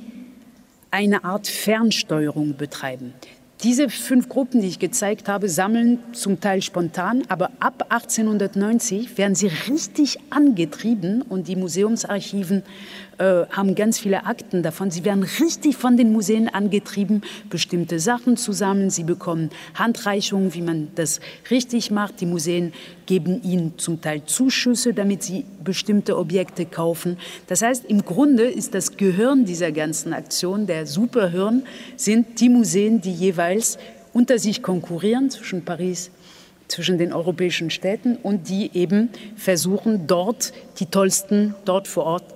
eine Art Fernsteuerung betreiben. Diese fünf Gruppen, die ich gezeigt habe, sammeln zum Teil spontan, aber ab achtzehnhundertneunzig werden sie richtig angetrieben und die Museumsarchiven äh, haben ganz viele Akten davon. Sie werden richtig von den Museen angetrieben, bestimmte Sachen zu sammeln. Sie bekommen Handreichungen, wie man das richtig macht. Die Museen geben ihnen zum Teil Zuschüsse, damit sie bestimmte Objekte kaufen. Das heißt, im Grunde ist das Gehirn dieser ganzen Aktion, der Superhirn, sind die Museen, die jeweils unter sich konkurrieren zwischen Paris, zwischen den europäischen Städten und die eben versuchen, dort die tollsten, dort vor Ort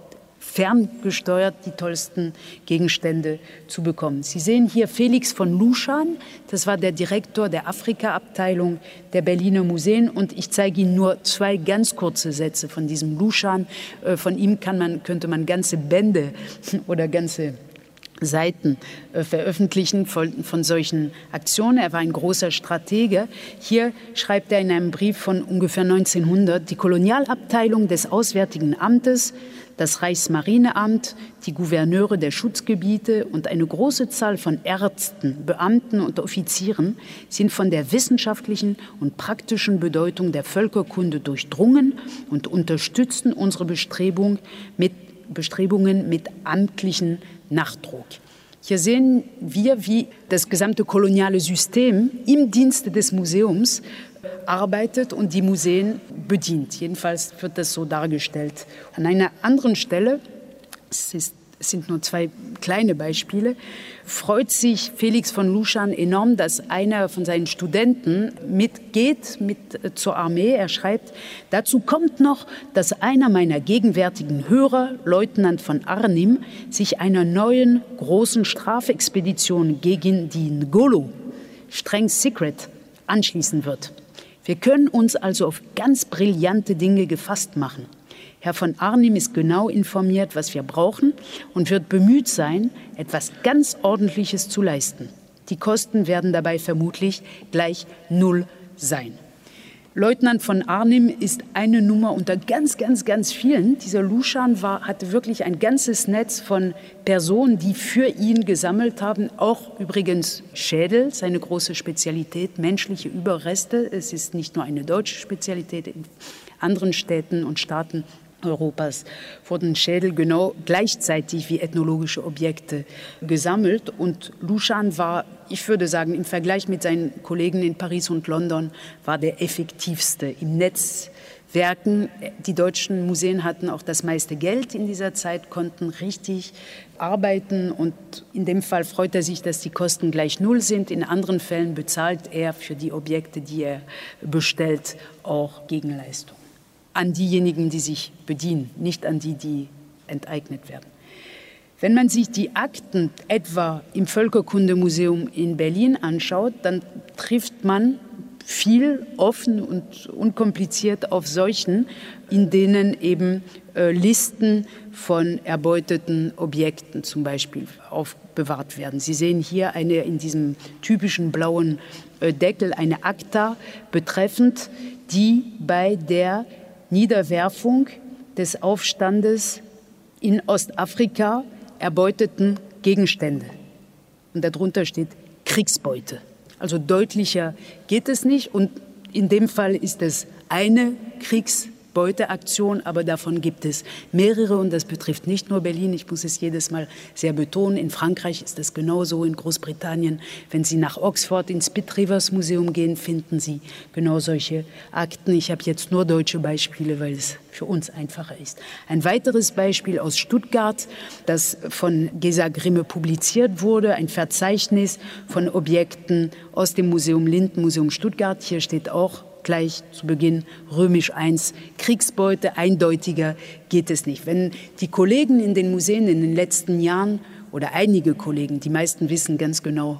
ferngesteuert die tollsten Gegenstände zu bekommen. Sie sehen hier Felix von Luschan, das war der Direktor der Afrika-Abteilung der Berliner Museen, und ich zeige Ihnen nur zwei ganz kurze Sätze von diesem Luschan. Von ihm kann man, könnte man ganze Bände oder ganze Seiten äh, veröffentlichen von, von solchen Aktionen. Er war ein großer Stratege. Hier schreibt er in einem Brief von ungefähr neunzehnhundert, die Kolonialabteilung des Auswärtigen Amtes, das Reichsmarineamt, die Gouverneure der Schutzgebiete und eine große Zahl von Ärzten, Beamten und Offizieren sind von der wissenschaftlichen und praktischen Bedeutung der Völkerkunde durchdrungen und unterstützen unsere Bestrebung mit, Bestrebungen mit amtlichen Nachdruck. Hier sehen wir, wie das gesamte koloniale System im Dienste des Museums arbeitet und die Museen bedient. Jedenfalls wird das so dargestellt. An einer anderen Stelle, es ist Es sind nur zwei kleine Beispiele, freut sich Felix von Luschan enorm, dass einer von seinen Studenten mitgeht mit zur Armee. Er schreibt, dazu kommt noch, dass einer meiner gegenwärtigen Hörer, Leutnant von Arnim, sich einer neuen großen Strafexpedition gegen die Ngolo, streng secret, anschließen wird. Wir können uns also auf ganz brillante Dinge gefasst machen. Herr von Arnim ist genau informiert, was wir brauchen, und wird bemüht sein, etwas ganz Ordentliches zu leisten. Die Kosten werden dabei vermutlich gleich null sein. Leutnant von Arnim ist eine Nummer unter ganz, ganz, ganz vielen. Dieser Luschan war, hatte wirklich ein ganzes Netz von Personen, die für ihn gesammelt haben. Auch übrigens Schädel, seine große Spezialität, menschliche Überreste. Es ist nicht nur eine deutsche Spezialität, in anderen Städten und Staaten Europas wurden Schädel genau gleichzeitig wie ethnologische Objekte gesammelt. Und Luschan war, ich würde sagen, im Vergleich mit seinen Kollegen in Paris und London, war der effektivste im Netzwerken. Die deutschen Museen hatten auch das meiste Geld in dieser Zeit, konnten richtig arbeiten, und in dem Fall freut er sich, dass die Kosten gleich null sind. In anderen Fällen bezahlt er für die Objekte, die er bestellt, auch Gegenleistung. An diejenigen, die sich bedienen, nicht an die, die enteignet werden. Wenn man sich die Akten etwa im Völkerkundemuseum in Berlin anschaut, dann trifft man viel offen und unkompliziert auf solchen, in denen eben äh, Listen von erbeuteten Objekten zum Beispiel aufbewahrt werden. Sie sehen hier eine in diesem typischen blauen äh, Deckel eine Akta betreffend die bei der Niederwerfung des Aufstandes in Ostafrika erbeuteten Gegenstände. Und darunter steht Kriegsbeute. Also deutlicher geht es nicht. Und in dem Fall ist es eine Kriegsbeuteaktion, aber davon gibt es mehrere. Und das betrifft nicht nur Berlin. Ich muss es jedes Mal sehr betonen. In Frankreich ist es genauso, in Großbritannien. Wenn Sie nach Oxford ins Pitt Rivers Museum gehen, finden Sie genau solche Akten. Ich habe jetzt nur deutsche Beispiele, weil es für uns einfacher ist. Ein weiteres Beispiel aus Stuttgart, das von Gesa Grimme publiziert wurde, ein Verzeichnis von Objekten aus dem Museum Linden, Museum Stuttgart. Hier steht auch gleich zu Beginn römisch eins, Kriegsbeute, eindeutiger geht es nicht. Wenn die Kollegen in den Museen in den letzten Jahren oder einige Kollegen, die meisten wissen ganz genau,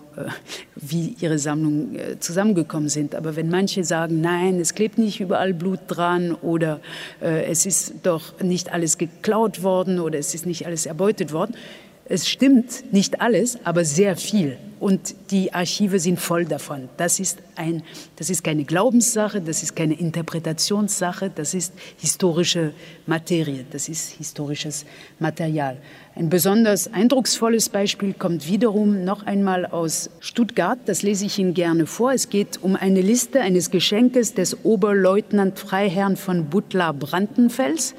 wie ihre Sammlungen zusammengekommen sind. Aber wenn manche sagen, nein, es klebt nicht überall Blut dran oder äh, es ist doch nicht alles geklaut worden oder es ist nicht alles erbeutet worden, es stimmt nicht alles, aber sehr viel. Und die Archive sind voll davon. Das ist, ein, das ist keine Glaubenssache, das ist keine Interpretationssache, das ist historische Materie, das ist historisches Material. Ein besonders eindrucksvolles Beispiel kommt wiederum noch einmal aus Stuttgart. Das lese ich Ihnen gerne vor. Es geht um eine Liste eines Geschenkes des Oberleutnant Freiherrn von Butler-Brandenfels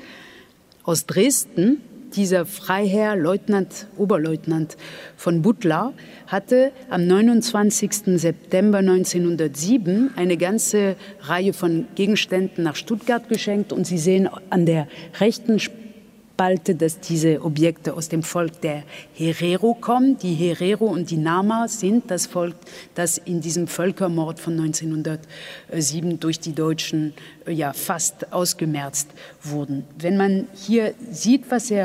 aus Dresden. Dieser Freiherr, Leutnant, Oberleutnant von Butler, hatte am neunundzwanzigsten September neunzehnhundertsieben eine ganze Reihe von Gegenständen nach Stuttgart geschenkt. Und Sie sehen an der rechten Spalte, dass diese Objekte aus dem Volk der Herero kommen. Die Herero und die Nama sind das Volk, das in diesem Völkermord von neunzehnhundertsieben durch die Deutschen ja fast ausgemerzt wurden. Wenn man hier sieht, was er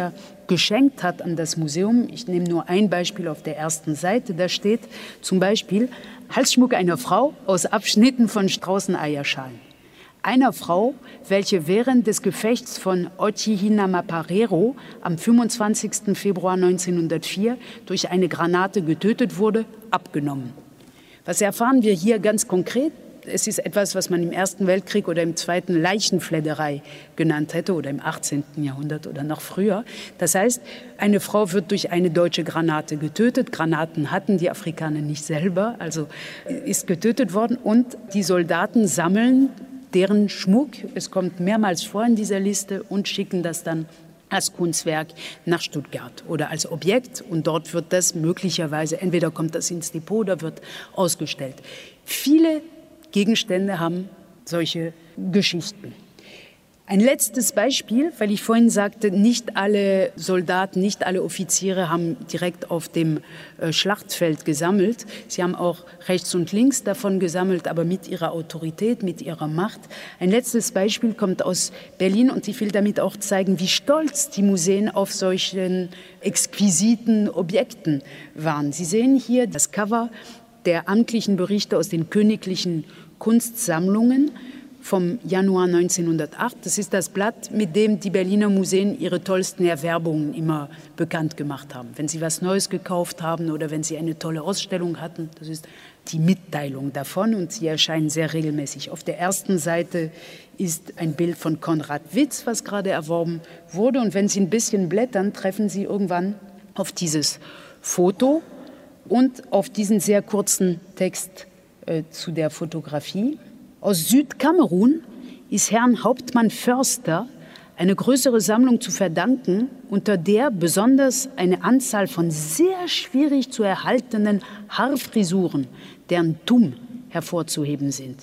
geschenkt hat an das Museum. Ich nehme nur ein Beispiel auf der ersten Seite. Da steht zum Beispiel Halsschmuck einer Frau aus Abschnitten von Straußeneierschalen. Einer Frau, welche während des Gefechts von Otjihina-Maparero am fünfundzwanzigsten Februar neunzehnhundertvier durch eine Granate getötet wurde, abgenommen. Was erfahren wir hier ganz konkret? Es ist etwas, was man im Ersten Weltkrieg oder im Zweiten Leichenfledderei genannt hätte oder im achtzehnten Jahrhundert oder noch früher. Das heißt, eine Frau wird durch eine deutsche Granate getötet. Granaten hatten die Afrikaner nicht selber, also ist getötet worden. Und die Soldaten sammeln deren Schmuck, es kommt mehrmals vor in dieser Liste, und schicken das dann als Kunstwerk nach Stuttgart oder als Objekt. Und dort wird das möglicherweise, entweder kommt das ins Depot oder wird ausgestellt. Viele Gegenstände haben solche Geschichten. Ein letztes Beispiel, weil ich vorhin sagte, nicht alle Soldaten, nicht alle Offiziere haben direkt auf dem äh, Schlachtfeld gesammelt. Sie haben auch rechts und links davon gesammelt, aber mit ihrer Autorität, mit ihrer Macht. Ein letztes Beispiel kommt aus Berlin und ich will damit auch zeigen, wie stolz die Museen auf solchen exquisiten Objekten waren. Sie sehen hier das Cover der amtlichen Berichte aus den königlichen Kunstsammlungen vom Januar neunzehnhundertacht. Das ist das Blatt, mit dem die Berliner Museen ihre tollsten Erwerbungen immer bekannt gemacht haben. Wenn sie was Neues gekauft haben oder wenn sie eine tolle Ausstellung hatten, das ist die Mitteilung davon und sie erscheinen sehr regelmäßig. Auf der ersten Seite ist ein Bild von Konrad Witz, was gerade erworben wurde. Und wenn Sie ein bisschen blättern, treffen Sie irgendwann auf dieses Foto und auf diesen sehr kurzen Text äh, zu der Fotografie. Aus Südkamerun ist Herrn Hauptmann Förster eine größere Sammlung zu verdanken, unter der besonders eine Anzahl von sehr schwierig zu erhaltenen Haarfrisuren, deren Tumm hervorzuheben sind.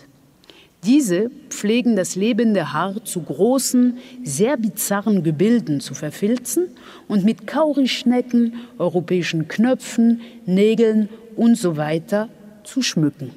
Diese pflegen das lebende Haar zu großen, sehr bizarren Gebilden zu verfilzen und mit Kaurischnecken, europäischen Knöpfen, Nägeln und so weiter zu schmücken.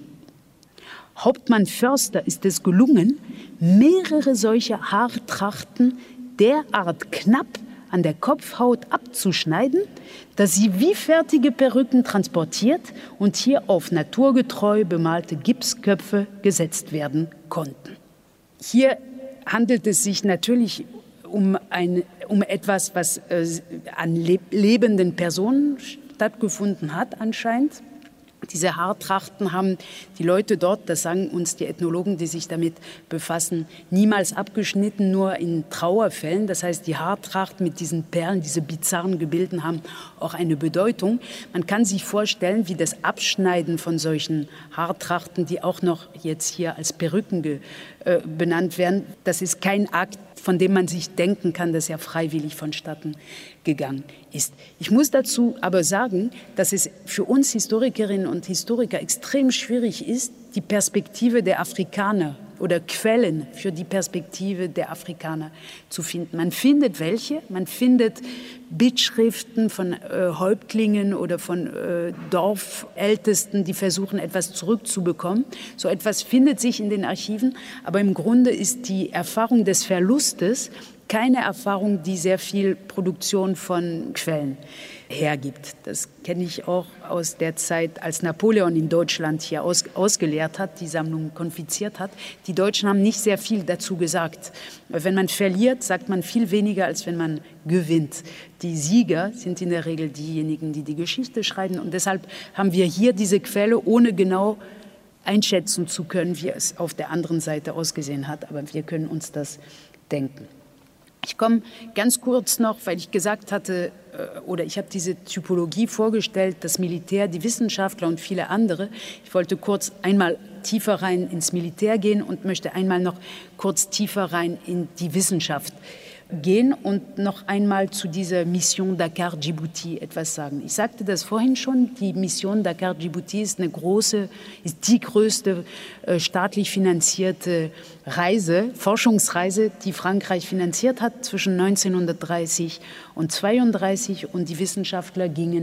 Hauptmann Förster ist es gelungen, mehrere solcher Haartrachten derart knapp an der Kopfhaut abzuschneiden, dass sie wie fertige Perücken transportiert und hier auf naturgetreu bemalte Gipsköpfe gesetzt werden konnten. Hier handelt es sich natürlich um, ein, um etwas, was äh, an leb- lebenden Personen stattgefunden hat anscheinend. Diese Haartrachten haben die Leute dort, das sagen uns die Ethnologen, die sich damit befassen, niemals abgeschnitten, nur in Trauerfällen. Das heißt, die Haartrachten mit diesen Perlen, diese bizarren Gebilden haben auch eine Bedeutung. Man kann sich vorstellen, wie das Abschneiden von solchen Haartrachten, die auch noch jetzt hier als Perücken ge, äh, benannt werden, das ist kein Akt, von dem man sich denken kann, dass er freiwillig vonstatten gegangen ist. Ich muss dazu aber sagen, dass es für uns Historikerinnen und Historiker extrem schwierig ist, die Perspektive der Afrikaner oder Quellen für die Perspektive der Afrikaner zu finden. Man findet welche, man findet Bittschriften von äh, Häuptlingen oder von äh, Dorfältesten, die versuchen, etwas zurückzubekommen. So etwas findet sich in den Archiven, aber im Grunde ist die Erfahrung des Verlustes keine Erfahrung, die sehr viel Produktion von Quellen hergibt. Das kenne ich auch aus der Zeit, als Napoleon in Deutschland hier aus, ausgelehrt hat, die Sammlung konfiziert hat. Die Deutschen haben nicht sehr viel dazu gesagt. Wenn man verliert, sagt man viel weniger, als wenn man gewinnt. Die Sieger sind in der Regel diejenigen, die die Geschichte schreiben. Und deshalb haben wir hier diese Quelle, ohne genau einschätzen zu können, wie es auf der anderen Seite ausgesehen hat. Aber wir können uns das denken. Ich komme ganz kurz noch, weil ich gesagt hatte, oder ich habe diese Typologie vorgestellt, das Militär, die Wissenschaftler und viele andere. Ich wollte kurz einmal tiefer rein ins Militär gehen und möchte einmal noch kurz tiefer rein in die Wissenschaft gehen und noch einmal zu dieser Mission Dakar-Djibouti etwas sagen. Ich sagte das vorhin schon, die Mission Dakar-Djibouti ist eine große, ist die größte äh, staatlich finanzierte Reise, Forschungsreise, die Frankreich finanziert hat zwischen neunzehnhundertdreißig und zweiunddreißig und die Wissenschaftler gingen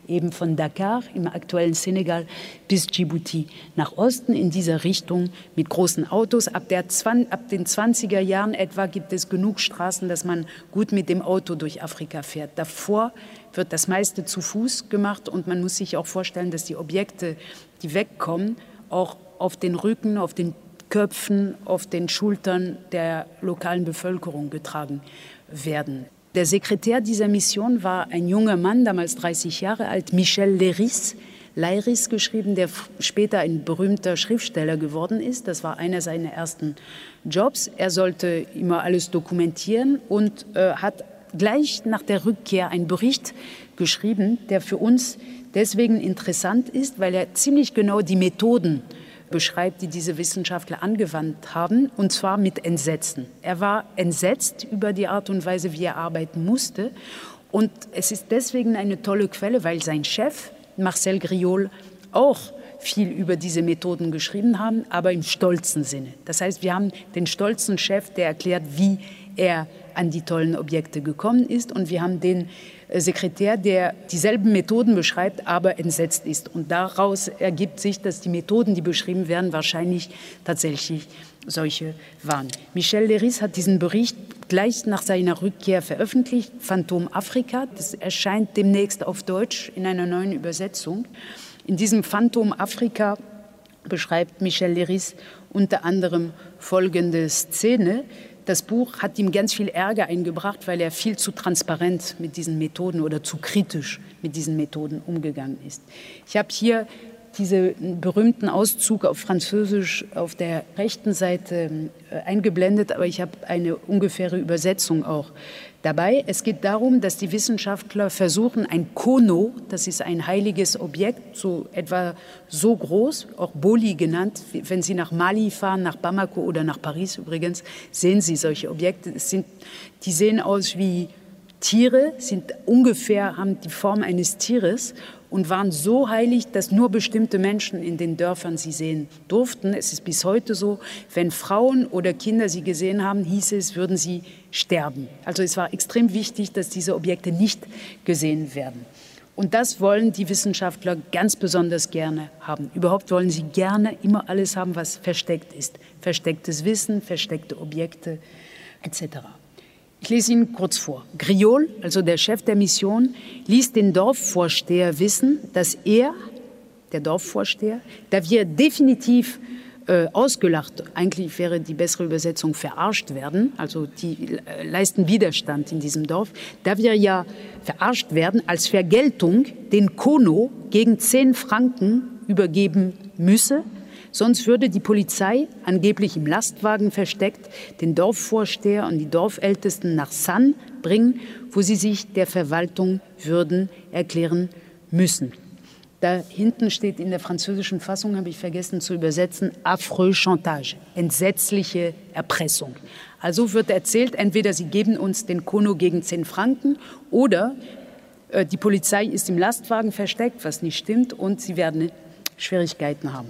eben von Dakar im aktuellen Senegal bis Djibouti nach Osten in dieser Richtung mit großen Autos. Ab, der, ab den zwanziger Jahren etwa gibt es genug Straßen, dass man gut mit dem Auto durch Afrika fährt. Davor wird das meiste zu Fuß gemacht und man muss sich auch vorstellen, dass die Objekte, die wegkommen, auch auf den Rücken, auf den Köpfen, auf den Schultern der lokalen Bevölkerung getragen werden. Der Sekretär dieser Mission war ein junger Mann, damals dreißig Jahre alt, Michel Leiris, Leiris geschrieben, der später ein berühmter Schriftsteller geworden ist. Das war einer seiner ersten Jobs. Er sollte immer alles dokumentieren und äh, hat gleich nach der Rückkehr einen Bericht geschrieben, der für uns deswegen interessant ist, weil er ziemlich genau die Methoden beschreibt, die diese Wissenschaftler angewandt haben, und zwar mit Entsetzen. Er war entsetzt über die Art und Weise, wie er arbeiten musste. Und es ist deswegen eine tolle Quelle, weil sein Chef, Marcel Griol, auch viel über diese Methoden geschrieben haben, aber im stolzen Sinne. Das heißt, wir haben den stolzen Chef, der erklärt, wie er an die tollen Objekte gekommen ist, und wir haben den Sekretär, der dieselben Methoden beschreibt, aber entsetzt ist. Und daraus ergibt sich, dass die Methoden, die beschrieben werden, wahrscheinlich tatsächlich solche waren. Michel Leiris hat diesen Bericht gleich nach seiner Rückkehr veröffentlicht, Phantom Afrika. Das erscheint demnächst auf Deutsch in einer neuen Übersetzung. In diesem Phantom Afrika beschreibt Michel Leiris unter anderem folgende Szene. Das Buch hat ihm ganz viel Ärger eingebracht, weil er viel zu transparent mit diesen Methoden oder zu kritisch mit diesen Methoden umgegangen ist. Ich habe hier diesen berühmten Auszug auf Französisch auf der rechten Seite eingeblendet, aber ich habe eine ungefähre Übersetzung auch dabei. Es geht darum, dass die Wissenschaftler versuchen, ein Kono, das ist ein heiliges Objekt, so etwa so groß, auch Boli genannt. Wenn Sie nach Mali fahren, nach Bamako oder nach Paris übrigens, sehen Sie solche Objekte. Es sind, die sehen aus wie Tiere, sind ungefähr, haben die Form eines Tieres und waren so heilig, dass nur bestimmte Menschen in den Dörfern sie sehen durften. Es ist bis heute so, wenn Frauen oder Kinder sie gesehen haben, hieß es, würden sie sterben. Also es war extrem wichtig, dass diese Objekte nicht gesehen werden. Und das wollen die Wissenschaftler ganz besonders gerne haben. Überhaupt wollen sie gerne immer alles haben, was versteckt ist. Verstecktes Wissen, versteckte Objekte et cetera. Ich lese Ihnen kurz vor. Griol, also der Chef der Mission, ließ den Dorfvorsteher wissen, dass er, der Dorfvorsteher, da wir definitiv äh, ausgelacht, eigentlich wäre die bessere Übersetzung verarscht werden, also die äh, leisten Widerstand in diesem Dorf, da wir ja verarscht werden, als Vergeltung den Kono gegen zehn Franken übergeben müsse. Sonst würde die Polizei, angeblich im Lastwagen versteckt, den Dorfvorsteher und die Dorfältesten nach San bringen, wo sie sich der Verwaltung würden erklären müssen. Da hinten steht in der französischen Fassung, habe ich vergessen zu übersetzen, affreux chantage, entsetzliche Erpressung. Also wird erzählt, entweder sie geben uns den Kono gegen zehn Franken oder äh, die Polizei ist im Lastwagen versteckt, was nicht stimmt, und sie werden Schwierigkeiten haben.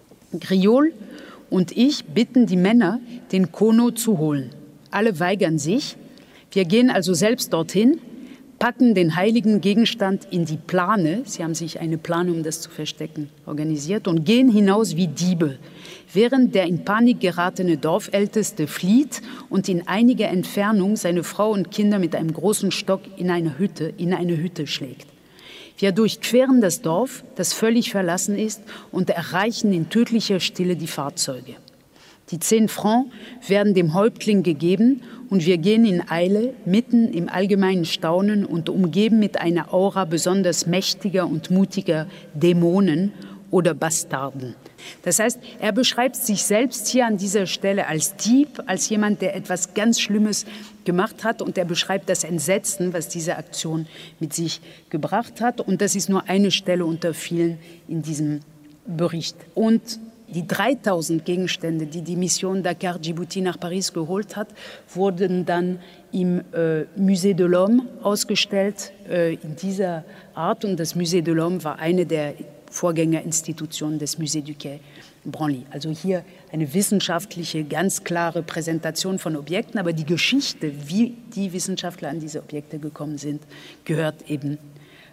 Griol und ich bitten die Männer, den Kono zu holen. Alle weigern sich. Wir gehen also selbst dorthin, packen den heiligen Gegenstand in die Plane, sie haben sich eine Plane, um das zu verstecken, organisiert, und gehen hinaus wie Diebe, während der in Panik geratene Dorfälteste flieht und in einiger Entfernung seine Frau und Kinder mit einem großen Stock in eine Hütte, in eine Hütte schlägt. Wir durchqueren das Dorf, das völlig verlassen ist, und erreichen in tödlicher Stille die Fahrzeuge. Die zehn Francs werden dem Häuptling gegeben und wir gehen in Eile, mitten im allgemeinen Staunen und umgeben mit einer Aura besonders mächtiger und mutiger Dämonen oder Bastarden. Das heißt, er beschreibt sich selbst hier an dieser Stelle als Dieb, als jemand, der etwas ganz Schlimmes gemacht hat, und er beschreibt das Entsetzen, was diese Aktion mit sich gebracht hat. Und das ist nur eine Stelle unter vielen in diesem Bericht. Und die dreitausend Gegenstände, die die Mission Dakar-Djibouti nach Paris geholt hat, wurden dann im äh, Musée de l'Homme ausgestellt äh, in dieser Art. Und das Musée de l'Homme war eine der Vorgängerinstitutionen des Musée du Quai Branly. Also hier eine wissenschaftliche, ganz klare Präsentation von Objekten, aber die Geschichte, wie die Wissenschaftler an diese Objekte gekommen sind, gehört eben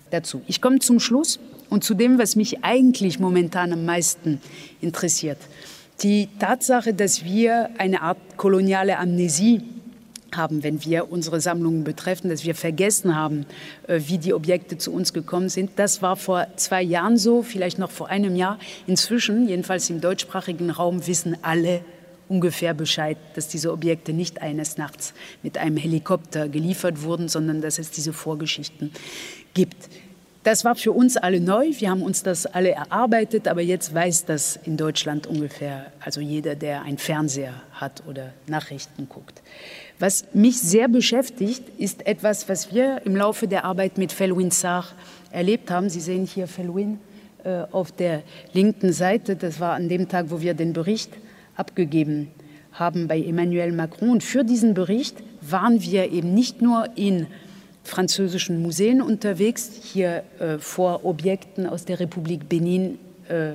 dazu. Ich komme zum Schluss und zu dem, was mich eigentlich momentan am meisten interessiert. Die Tatsache, dass wir eine Art koloniale Amnesie haben, wenn wir unsere Sammlungen betreffen, dass wir vergessen haben, wie die Objekte zu uns gekommen sind. Das war vor zwei Jahren so, vielleicht noch vor einem Jahr. Inzwischen, jedenfalls im deutschsprachigen Raum, wissen alle ungefähr Bescheid, dass diese Objekte nicht eines Nachts mit einem Helikopter geliefert wurden, sondern dass es diese Vorgeschichten gibt. Das war für uns alle neu. Wir haben uns das alle erarbeitet, aber jetzt weiß das in Deutschland ungefähr, also jeder, der einen Fernseher hat oder Nachrichten guckt. Was mich sehr beschäftigt, ist etwas, was wir im Laufe der Arbeit mit Felwine Sarr erlebt haben. Sie sehen hier Felwine äh, auf der linken Seite. Das war an dem Tag, wo wir den Bericht abgegeben haben bei Emmanuel Macron. Und für diesen Bericht waren wir eben nicht nur in französischen Museen unterwegs, hier äh, vor Objekten aus der Republik Benin, äh,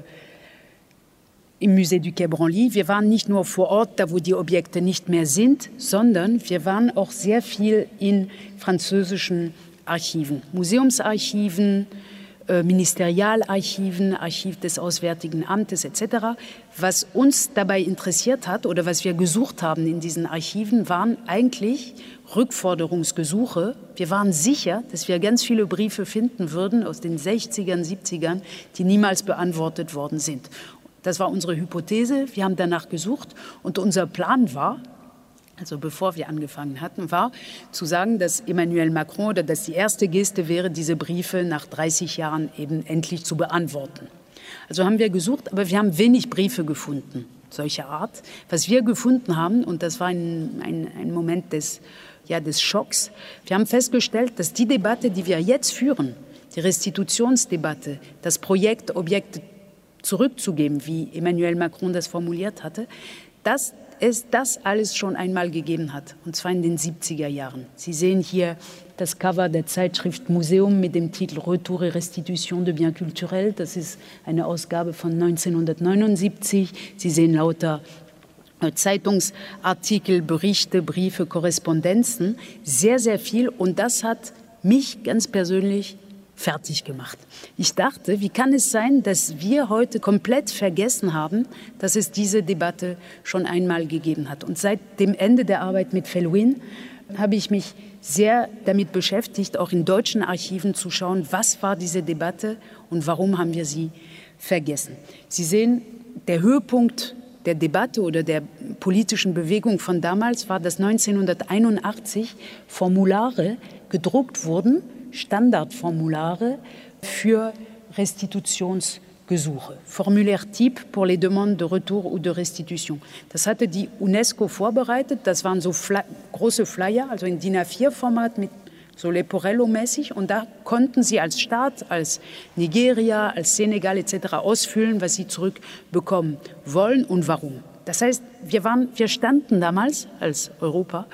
im Musée du Quai Branly. Wir waren nicht nur vor Ort, da wo die Objekte nicht mehr sind, sondern wir waren auch sehr viel in französischen Archiven, Museumsarchiven, äh, Ministerialarchiven, Archiv des Auswärtigen Amtes et cetera. Was uns dabei interessiert hat oder was wir gesucht haben in diesen Archiven, waren eigentlich Rückforderungsgesuche. Wir waren sicher, dass wir ganz viele Briefe finden würden aus den sechzigern, siebzigern, die niemals beantwortet worden sind. Das war unsere Hypothese. Wir haben danach gesucht und unser Plan war, also bevor wir angefangen hatten, war zu sagen, dass Emmanuel Macron oder dass die erste Geste wäre, diese Briefe nach dreißig Jahren eben endlich zu beantworten. Also haben wir gesucht, aber wir haben wenig Briefe gefunden, solcher Art. Was wir gefunden haben, und das war ein, ein, ein Moment des, ja, des Schocks, wir haben festgestellt, dass die Debatte, die wir jetzt führen, die Restitutionsdebatte, das Projekt Objekte zurückzugeben, wie Emmanuel Macron das formuliert hatte, dass es das alles schon einmal gegeben hat, und zwar in den siebziger Jahren. Sie sehen hier das Cover der Zeitschrift Museum mit dem Titel Retour et Restitution de Biens Culturels. Das ist eine Ausgabe von neunzehnhundertneunundsiebzig. Sie sehen lauter Zeitungsartikel, Berichte, Briefe, Korrespondenzen, sehr, sehr viel. Und das hat mich ganz persönlich fertig gemacht. Ich dachte, wie kann es sein, dass wir heute komplett vergessen haben, dass es diese Debatte schon einmal gegeben hat. Und seit dem Ende der Arbeit mit Felwine habe ich mich sehr damit beschäftigt, auch in deutschen Archiven zu schauen, was war diese Debatte und warum haben wir sie vergessen. Sie sehen, der Höhepunkt der Debatte oder der politischen Bewegung von damals war, dass neunzehnhunderteinundachtzig Formulare gedruckt wurden, Standardformulare für Restitutionsgesuche. Formulaire type pour les demandes de retour ou de restitution. Das hatte die UNESCO vorbereitet. Das waren so Fly- große Flyer, also in D I N A vier Format mit so Leporello-mäßig. Und da konnten sie als Staat, als Nigeria, als Senegal et cetera ausfüllen, was sie zurückbekommen wollen und warum. Das heißt, wir, waren, wir standen damals als Europa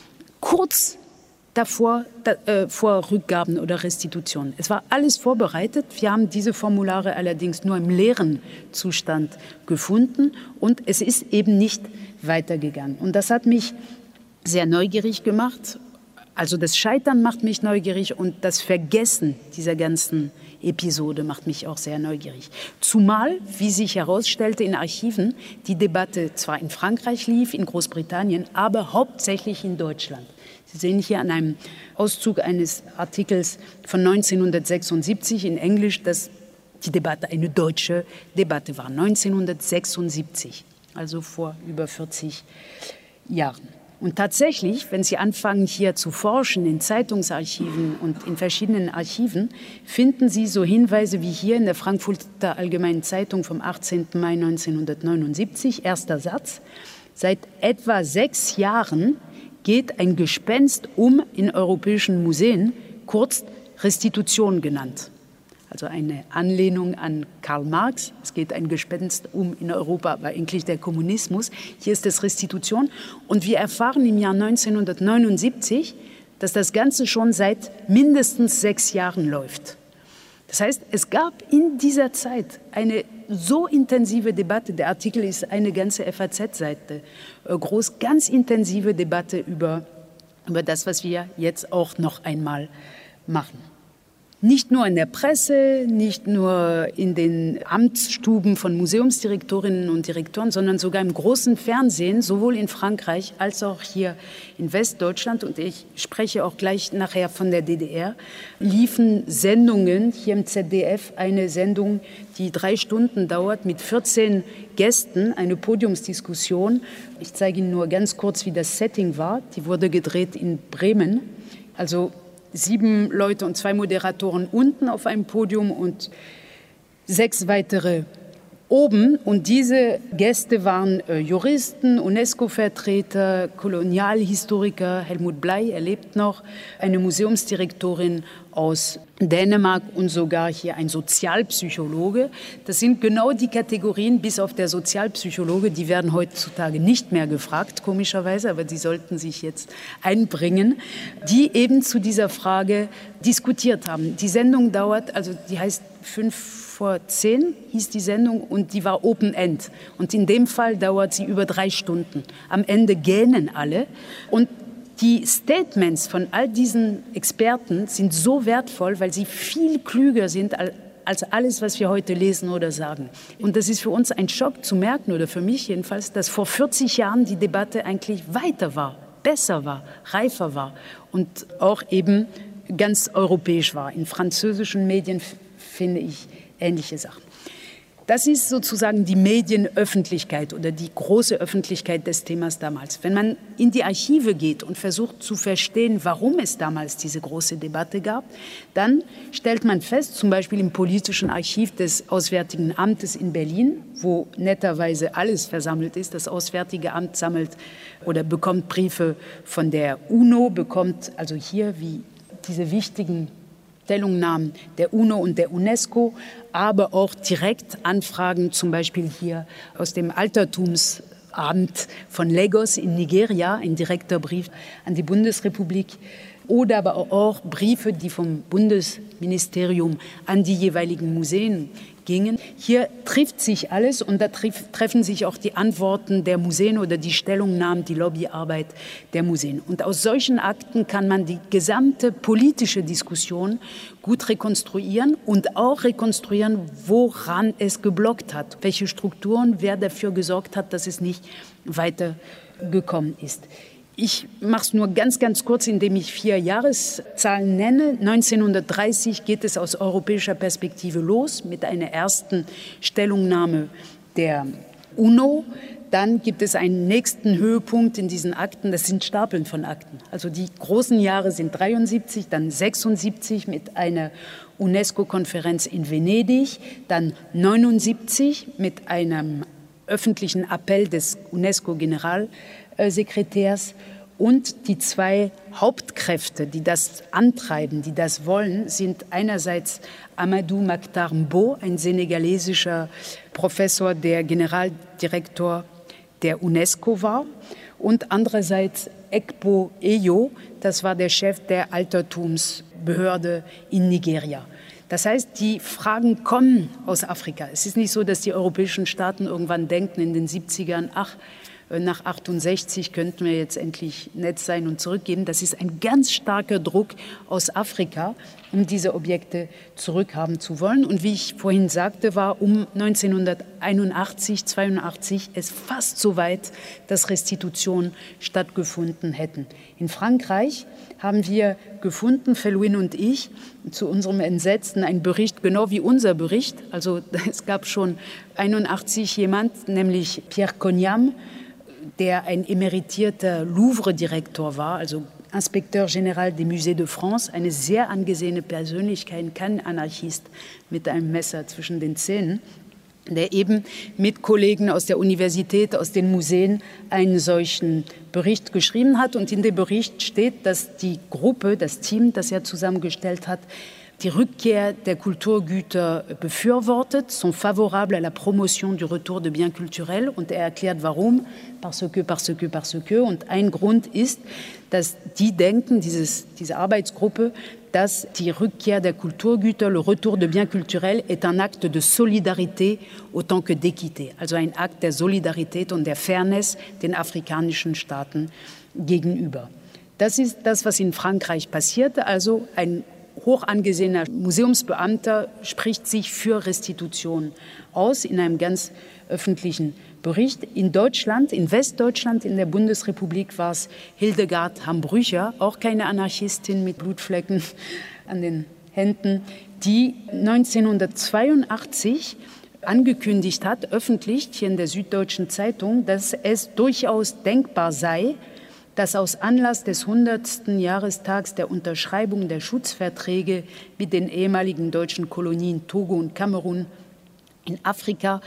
kurz davor, da, äh, vor Rückgaben oder Restitutionen. Es war alles vorbereitet. Wir haben diese Formulare allerdings nur im leeren Zustand gefunden und es ist eben nicht weitergegangen. Und das hat mich sehr neugierig gemacht. Also das Scheitern macht mich neugierig und das Vergessen dieser ganzen Episode macht mich auch sehr neugierig. Zumal, wie sich herausstellte in Archiven, die Debatte zwar in Frankreich lief, in Großbritannien, aber hauptsächlich in Deutschland. Sie sehen hier an einem Auszug eines Artikels von neunzehnhundertsechsundsiebzig in Englisch, dass die Debatte eine deutsche Debatte war. neunzehnhundertsechsundsiebzig, also vor über vierzig Jahren. Und tatsächlich, wenn Sie anfangen, hier zu forschen in Zeitungsarchiven und in verschiedenen Archiven, finden Sie so Hinweise wie hier in der Frankfurter Allgemeinen Zeitung vom achtzehnten Mai neunzehnhundertneunundsiebzig, erster Satz. Seit etwa sechs Jahren geht ein Gespenst um in europäischen Museen, kurz Restitution genannt. Also eine Anlehnung an Karl Marx. Es geht ein Gespenst um in Europa, aber eigentlich der Kommunismus. Hier ist es Restitution. Und wir erfahren im Jahr neunzehnhundertneunundsiebzig, dass das Ganze schon seit mindestens sechs Jahren läuft. Das heißt, es gab in dieser Zeit eine so intensive Debatte, der Artikel ist eine ganze F A Z-Seite groß, ganz intensive Debatte über, über das, was wir jetzt auch noch einmal machen. Nicht nur in der Presse, nicht nur in den Amtsstuben von Museumsdirektorinnen und Direktoren, sondern sogar im großen Fernsehen, sowohl in Frankreich als auch hier in Westdeutschland. Und ich spreche auch gleich nachher von der D D R, liefen Sendungen, hier im Z D F eine Sendung, die drei Stunden dauert, mit vierzehn Gästen, eine Podiumsdiskussion. Ich zeige Ihnen nur ganz kurz, wie das Setting war. Die wurde gedreht in Bremen, also sieben Leute und zwei Moderatoren unten auf einem Podium und sechs weitere oben. Und diese Gäste waren äh, Juristen, UNESCO-Vertreter, Kolonialhistoriker, Helmut Bley, er lebt noch, eine Museumsdirektorin aus Dänemark und sogar hier ein Sozialpsychologe. Das sind genau die Kategorien, bis auf der Sozialpsychologe, die werden heutzutage nicht mehr gefragt, komischerweise, aber die sollten sich jetzt einbringen, die eben zu dieser Frage diskutiert haben. Die Sendung dauert, also die heißt fünf vor zehn, hieß die Sendung, und die war Open End. Und in dem Fall dauert sie über drei Stunden. Am Ende gähnen alle. Und die Statements von all diesen Experten sind so wertvoll, weil sie viel klüger sind als alles, was wir heute lesen oder sagen. Und das ist für uns ein Schock zu merken, oder für mich jedenfalls, dass vor vierzig Jahren die Debatte eigentlich weiter war, besser war, reifer war und auch eben ganz europäisch war. In französischen Medien finde ich ähnliche Sachen. Das ist sozusagen die Medienöffentlichkeit oder die große Öffentlichkeit des Themas damals. Wenn man in die Archive geht und versucht zu verstehen, warum es damals diese große Debatte gab, dann stellt man fest, zum Beispiel im politischen Archiv des Auswärtigen Amtes in Berlin, wo netterweise alles versammelt ist. Das Auswärtige Amt sammelt oder bekommt Briefe von der UNO, bekommt also hier wie diese wichtigen Stellungnahmen der UNO und der UNESCO, aber auch direkt Anfragen, zum Beispiel hier aus dem Altertumsamt von Lagos in Nigeria, ein direkter Brief an die Bundesrepublik, oder aber auch Briefe, die vom Bundesministerium an die jeweiligen Museen gingen. Hier trifft sich alles und da treffen sich auch die Antworten der Museen oder die Stellungnahmen, die Lobbyarbeit der Museen. Und aus solchen Akten kann man die gesamte politische Diskussion gut rekonstruieren und auch rekonstruieren, woran es geblockt hat, welche Strukturen, wer dafür gesorgt hat, dass es nicht weitergekommen ist. Ich mache es nur ganz, ganz kurz, indem ich vier Jahreszahlen nenne. neunzehnhundertdreißig geht es aus europäischer Perspektive los mit einer ersten Stellungnahme der UNO. Dann gibt es einen nächsten Höhepunkt in diesen Akten. Das sind Stapeln von Akten. Also die großen Jahre sind dreiundsiebzig, dann sechsundsiebzig mit einer UNESCO-Konferenz in Venedig, dann neunundsiebzig mit einem öffentlichen Appell des UNESCO-Generalsekretärs. Und die zwei Hauptkräfte, die das antreiben, die das wollen, sind einerseits Amadou Makhtar Mbow, ein senegalesischer Professor, der Generaldirektor der UNESCO war, und andererseits Ekpo Eyo, das war der Chef der Altertumsbehörde in Nigeria. Das heißt, die Fragen kommen aus Afrika. Es ist nicht so, dass die europäischen Staaten irgendwann denken in den siebzigern, ach, nach achtundsechzig könnten wir jetzt endlich nett sein und zurückgeben. Das ist ein ganz starker Druck aus Afrika, um diese Objekte zurückhaben zu wollen. Und wie ich vorhin sagte, war um neunzehnhunderteinundachtzig, zweiundachtzig es fast so weit, dass Restitutionen stattgefunden hätten. In Frankreich haben wir gefunden, Felwin und ich, zu unserem Entsetzen einen Bericht, genau wie unser Bericht. Also es gab schon einundachtzig jemand, nämlich Pierre Cognam, der ein emeritierter Louvre-Direktor war, also Inspekteur Général des Musées de France, eine sehr angesehene Persönlichkeit, kein Anarchist mit einem Messer zwischen den Zähnen, der eben mit Kollegen aus der Universität, aus den Museen einen solchen Bericht geschrieben hat. Und in dem Bericht steht, dass die Gruppe, das Team, das er zusammengestellt hat, die Rückkehr der Kulturgüter befürwortet, sont favorables à la promotion du retour de biens culturels. Und er erklärt, warum. Parce que, parce que, parce que. Und ein Grund ist, dass die denken, dieses, diese Arbeitsgruppe, dass die Rückkehr der Kulturgüter, le retour de biens culturels, est un acte de solidarité autant que d'équité. Also ein Akt der Solidarität und der Fairness den afrikanischen Staaten gegenüber. Das ist das, was in Frankreich passierte, also ein hoch angesehener Museumsbeamter spricht sich für Restitution aus in einem ganz öffentlichen Bericht. In Deutschland, in Westdeutschland, in der Bundesrepublik war es Hildegard Hambrücher, auch keine Anarchistin mit Blutflecken an den Händen, die neunzehnhundertzweiundachtzig angekündigt hat, öffentlich hier in der Süddeutschen Zeitung, dass es durchaus denkbar sei, dass aus Anlass des hundertsten Jahrestags der Unterschreibung der Schutzverträge mit den ehemaligen deutschen Kolonien Togo und Kamerun in Afrika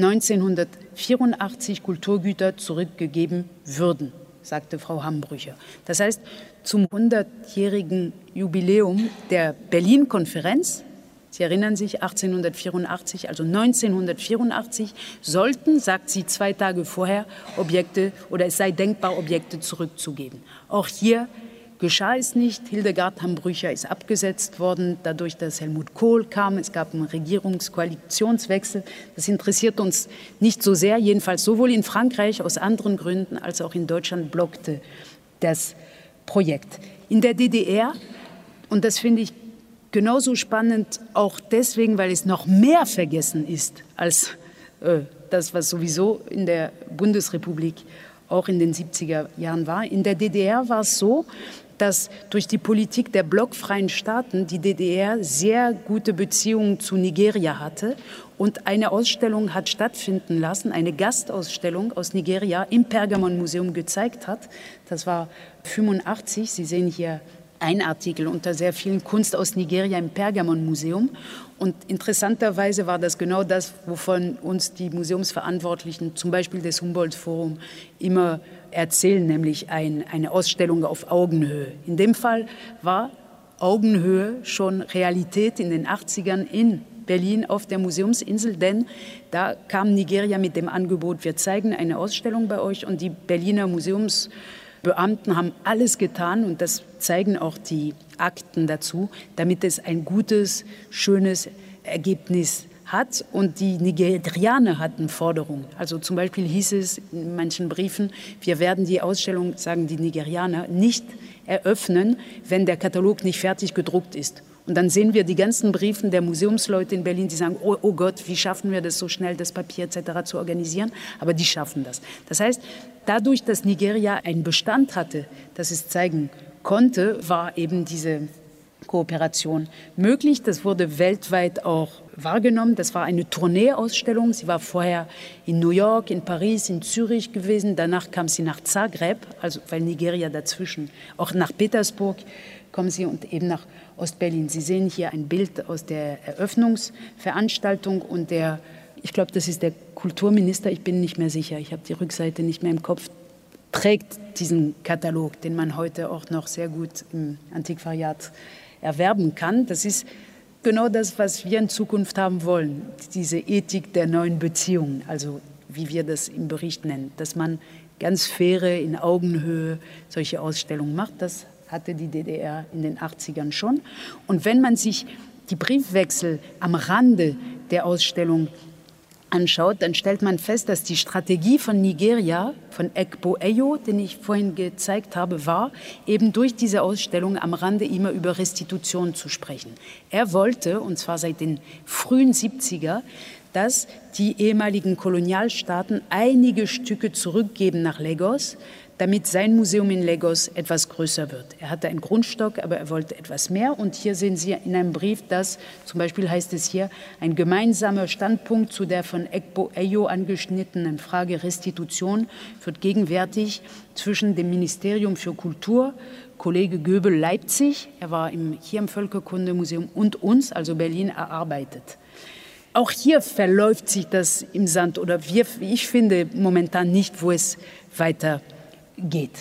neunzehnhundertvierundachtzig Kulturgüter zurückgegeben würden, sagte Frau Hambrücher. Das heißt, zum hundertjährigen Jubiläum der Berlin-Konferenz, Sie erinnern sich, achtzehnhundertvierundachtzig, also neunzehnhundertvierundachtzig, sollten, sagt sie zwei Tage vorher, Objekte oder es sei denkbar, Objekte zurückzugeben. Auch hier geschah es nicht. Hildegard Hambrücher ist abgesetzt worden, dadurch, dass Helmut Kohl kam. Es gab einen Regierungskoalitionswechsel. Das interessiert uns nicht so sehr, jedenfalls sowohl in Frankreich aus anderen Gründen als auch in Deutschland blockte das Projekt. In der D D R, und das finde ich genauso spannend, auch deswegen, weil es noch mehr vergessen ist als äh, das, was sowieso in der Bundesrepublik auch in den siebziger Jahren war. In der D D R war es so, dass durch die Politik der blockfreien Staaten die D D R sehr gute Beziehungen zu Nigeria hatte und eine Ausstellung hat stattfinden lassen, eine Gastausstellung aus Nigeria im Pergamon-Museum gezeigt hat. Das war fünfundachtzig. Sie sehen hier ein Artikel unter sehr vielen Kunst aus Nigeria im Pergamon-Museum. Und interessanterweise war das genau das, wovon uns die Museumsverantwortlichen, zum Beispiel des Humboldt-Forum, immer erzählen, nämlich ein, eine Ausstellung auf Augenhöhe. In dem Fall war Augenhöhe schon Realität in den achtzigern in Berlin auf der Museumsinsel, denn da kam Nigeria mit dem Angebot, wir zeigen eine Ausstellung bei euch, und die Berliner Museums Beamten haben alles getan, und das zeigen auch die Akten dazu, damit es ein gutes, schönes Ergebnis hat. Und die Nigerianer hatten Forderungen. Also zum Beispiel hieß es in manchen Briefen, wir werden die Ausstellung, sagen die Nigerianer, nicht eröffnen, wenn der Katalog nicht fertig gedruckt ist. Und dann sehen wir die ganzen Briefen der Museumsleute in Berlin, die sagen, oh, oh Gott, wie schaffen wir das so schnell, das Papier et cetera zu organisieren? Aber die schaffen das. Das heißt, dadurch, dass Nigeria einen Bestand hatte, dass es zeigen konnte, war eben diese Kooperation möglich. Das wurde weltweit auch wahrgenommen. Das war eine Tourneeausstellung. Sie war vorher in New York, in Paris, in Zürich gewesen. Danach kam sie nach Zagreb, also weil Nigeria dazwischen, auch nach Petersburg kommen sie und eben nach Ostberlin. Sie sehen hier ein Bild aus der Eröffnungsveranstaltung und der, ich glaube, das ist der Kulturminister, ich bin nicht mehr sicher, ich habe die Rückseite nicht mehr im Kopf, trägt diesen Katalog, den man heute auch noch sehr gut im Antiquariat erwerben kann. Das ist genau das, was wir in Zukunft haben wollen, diese Ethik der neuen Beziehungen, also wie wir das im Bericht nennen, dass man ganz faire, in Augenhöhe solche Ausstellungen macht. Das hatte die D D R in den achtzigern schon. Und wenn man sich die Briefwechsel am Rande der Ausstellung anschaut, dann stellt man fest, dass die Strategie von Nigeria, von Egbo Eyo, den ich vorhin gezeigt habe, war, eben durch diese Ausstellung am Rande immer über Restitution zu sprechen. Er wollte, und zwar seit den frühen siebziger, dass die ehemaligen Kolonialstaaten einige Stücke zurückgeben nach Lagos, damit sein Museum in Lagos etwas größer wird. Er hatte einen Grundstock, aber er wollte etwas mehr. Und hier sehen Sie in einem Brief, dass zum Beispiel heißt es hier, ein gemeinsamer Standpunkt zu der von Egbo Eyo angeschnittenen Frage Restitution wird gegenwärtig zwischen dem Ministerium für Kultur, Kollege Göbel Leipzig, er war im, hier im Völkerkundemuseum, und uns, also Berlin, erarbeitet. Auch hier verläuft sich das im Sand, oder wir, ich finde momentan nicht, wo es weitergeht. Geht.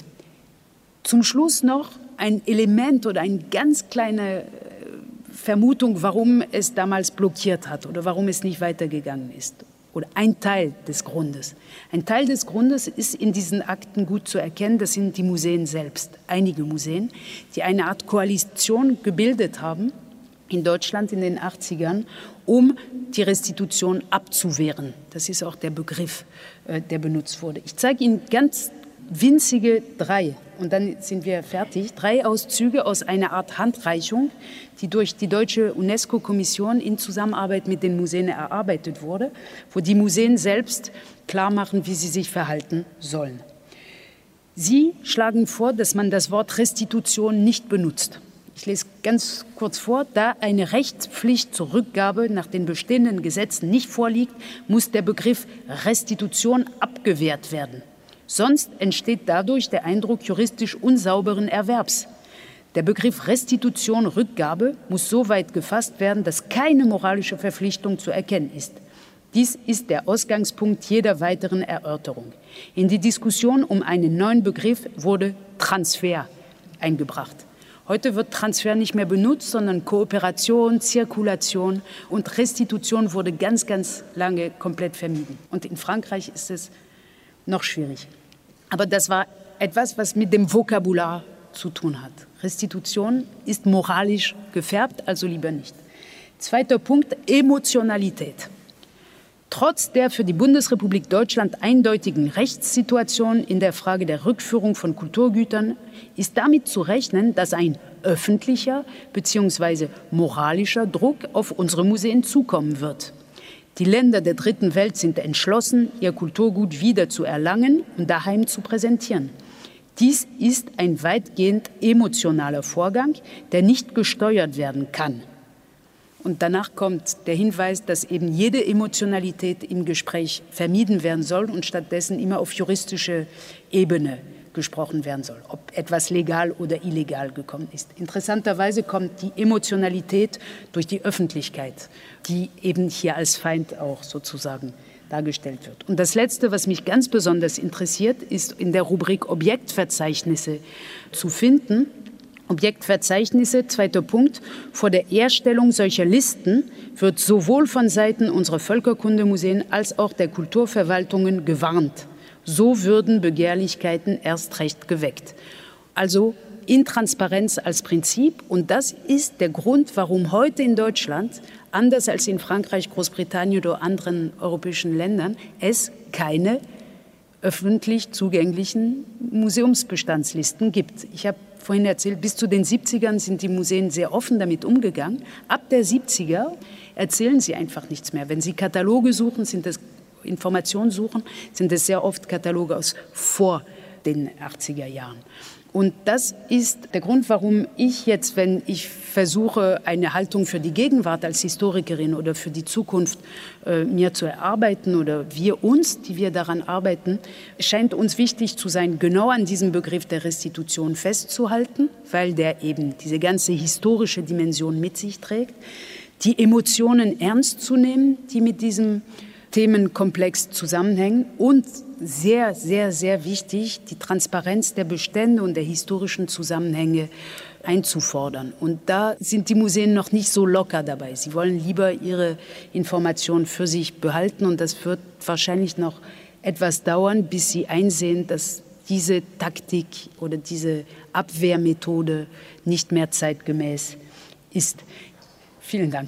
Zum Schluss noch ein Element oder eine ganz kleine Vermutung, warum es damals blockiert hat oder warum es nicht weitergegangen ist. Oder ein Teil des Grundes. Ein Teil des Grundes ist in diesen Akten gut zu erkennen, das sind die Museen selbst. Einige Museen, die eine Art Koalition gebildet haben in Deutschland in den achtzigern, um die Restitution abzuwehren. Das ist auch der Begriff, der benutzt wurde. Ich zeige Ihnen ganz winzige drei, und dann sind wir fertig, drei Auszüge aus einer Art Handreichung, die durch die deutsche UNESCO-Kommission in Zusammenarbeit mit den Museen erarbeitet wurde, wo die Museen selbst klar machen, wie sie sich verhalten sollen. Sie schlagen vor, dass man das Wort Restitution nicht benutzt. Ich lese ganz kurz vor, da eine Rechtspflicht zur Rückgabe nach den bestehenden Gesetzen nicht vorliegt, muss der Begriff Restitution abgewehrt werden. Sonst entsteht dadurch der Eindruck juristisch unsauberen Erwerbs. Der Begriff Restitution, Rückgabe, muss so weit gefasst werden, dass keine moralische Verpflichtung zu erkennen ist. Dies ist der Ausgangspunkt jeder weiteren Erörterung. In die Diskussion um einen neuen Begriff wurde Transfer eingebracht. Heute wird Transfer nicht mehr benutzt, sondern Kooperation, Zirkulation und Restitution wurde ganz, ganz lange komplett vermieden. Und in Frankreich ist es noch schwierig. Aber das war etwas, was mit dem Vokabular zu tun hat. Restitution ist moralisch gefärbt, also lieber nicht. Zweiter Punkt, Emotionalität. Trotz der für die Bundesrepublik Deutschland eindeutigen Rechtssituation in der Frage der Rückführung von Kulturgütern ist damit zu rechnen, dass ein öffentlicher bzw. moralischer Druck auf unsere Museen zukommen wird. Die Länder der Dritten Welt sind entschlossen, ihr Kulturgut wieder zu erlangen und daheim zu präsentieren. Dies ist ein weitgehend emotionaler Vorgang, der nicht gesteuert werden kann. Und danach kommt der Hinweis, dass eben jede Emotionalität im Gespräch vermieden werden soll und stattdessen immer auf juristische Ebene gesprochen werden soll, ob etwas legal oder illegal gekommen ist. Interessanterweise kommt die Emotionalität durch die Öffentlichkeit, die eben hier als Feind auch sozusagen dargestellt wird. Und das Letzte, was mich ganz besonders interessiert, ist in der Rubrik Objektverzeichnisse zu finden. Objektverzeichnisse, zweiter Punkt. Vor der Erstellung solcher Listen wird sowohl von Seiten unserer Völkerkundemuseen als auch der Kulturverwaltungen gewarnt. So würden Begehrlichkeiten erst recht geweckt. Also Intransparenz als Prinzip. Und das ist der Grund, warum heute in Deutschland, anders als in Frankreich, Großbritannien oder anderen europäischen Ländern, es keine öffentlich zugänglichen Museumsbestandslisten gibt. Ich habe vorhin erzählt, bis zu den siebzigern sind die Museen sehr offen damit umgegangen. Ab der siebziger erzählen sie einfach nichts mehr. Wenn sie Kataloge suchen, sind das Informationen suchen, sind es sehr oft Kataloge aus vor den achtziger Jahren. Und das ist der Grund, warum ich jetzt, wenn ich versuche, eine Haltung für die Gegenwart als Historikerin oder für die Zukunft äh, mir zu erarbeiten oder wir uns, die wir daran arbeiten, scheint uns wichtig zu sein, genau an diesem Begriff der Restitution festzuhalten, weil der eben diese ganze historische Dimension mit sich trägt, die Emotionen ernst zu nehmen, die mit diesem Themenkomplex zusammenhängen und sehr, sehr, sehr wichtig, die Transparenz der Bestände und der historischen Zusammenhänge einzufordern. Und da sind die Museen noch nicht so locker dabei. Sie wollen lieber ihre Informationen für sich behalten und das wird wahrscheinlich noch etwas dauern, bis sie einsehen, dass diese Taktik oder diese Abwehrmethode nicht mehr zeitgemäß ist. Vielen Dank.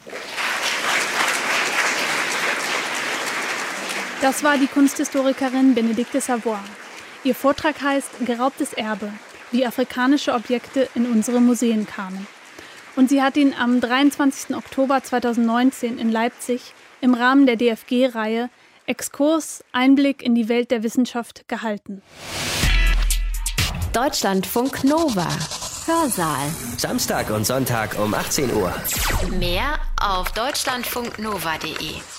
Das war die Kunsthistorikerin Bénédicte Savoy. Ihr Vortrag heißt »Geraubtes Erbe – Wie afrikanische Objekte in unsere Museen kamen«. Und sie hat ihn am dreiundzwanzigsten Oktober zweitausendneunzehn in Leipzig im Rahmen der D F G-Reihe »Exkurs – Einblick in die Welt der Wissenschaft« gehalten. Deutschlandfunk Nova. Hörsaal. Samstag und Sonntag um achtzehn Uhr. Mehr auf deutschlandfunknova punkt de.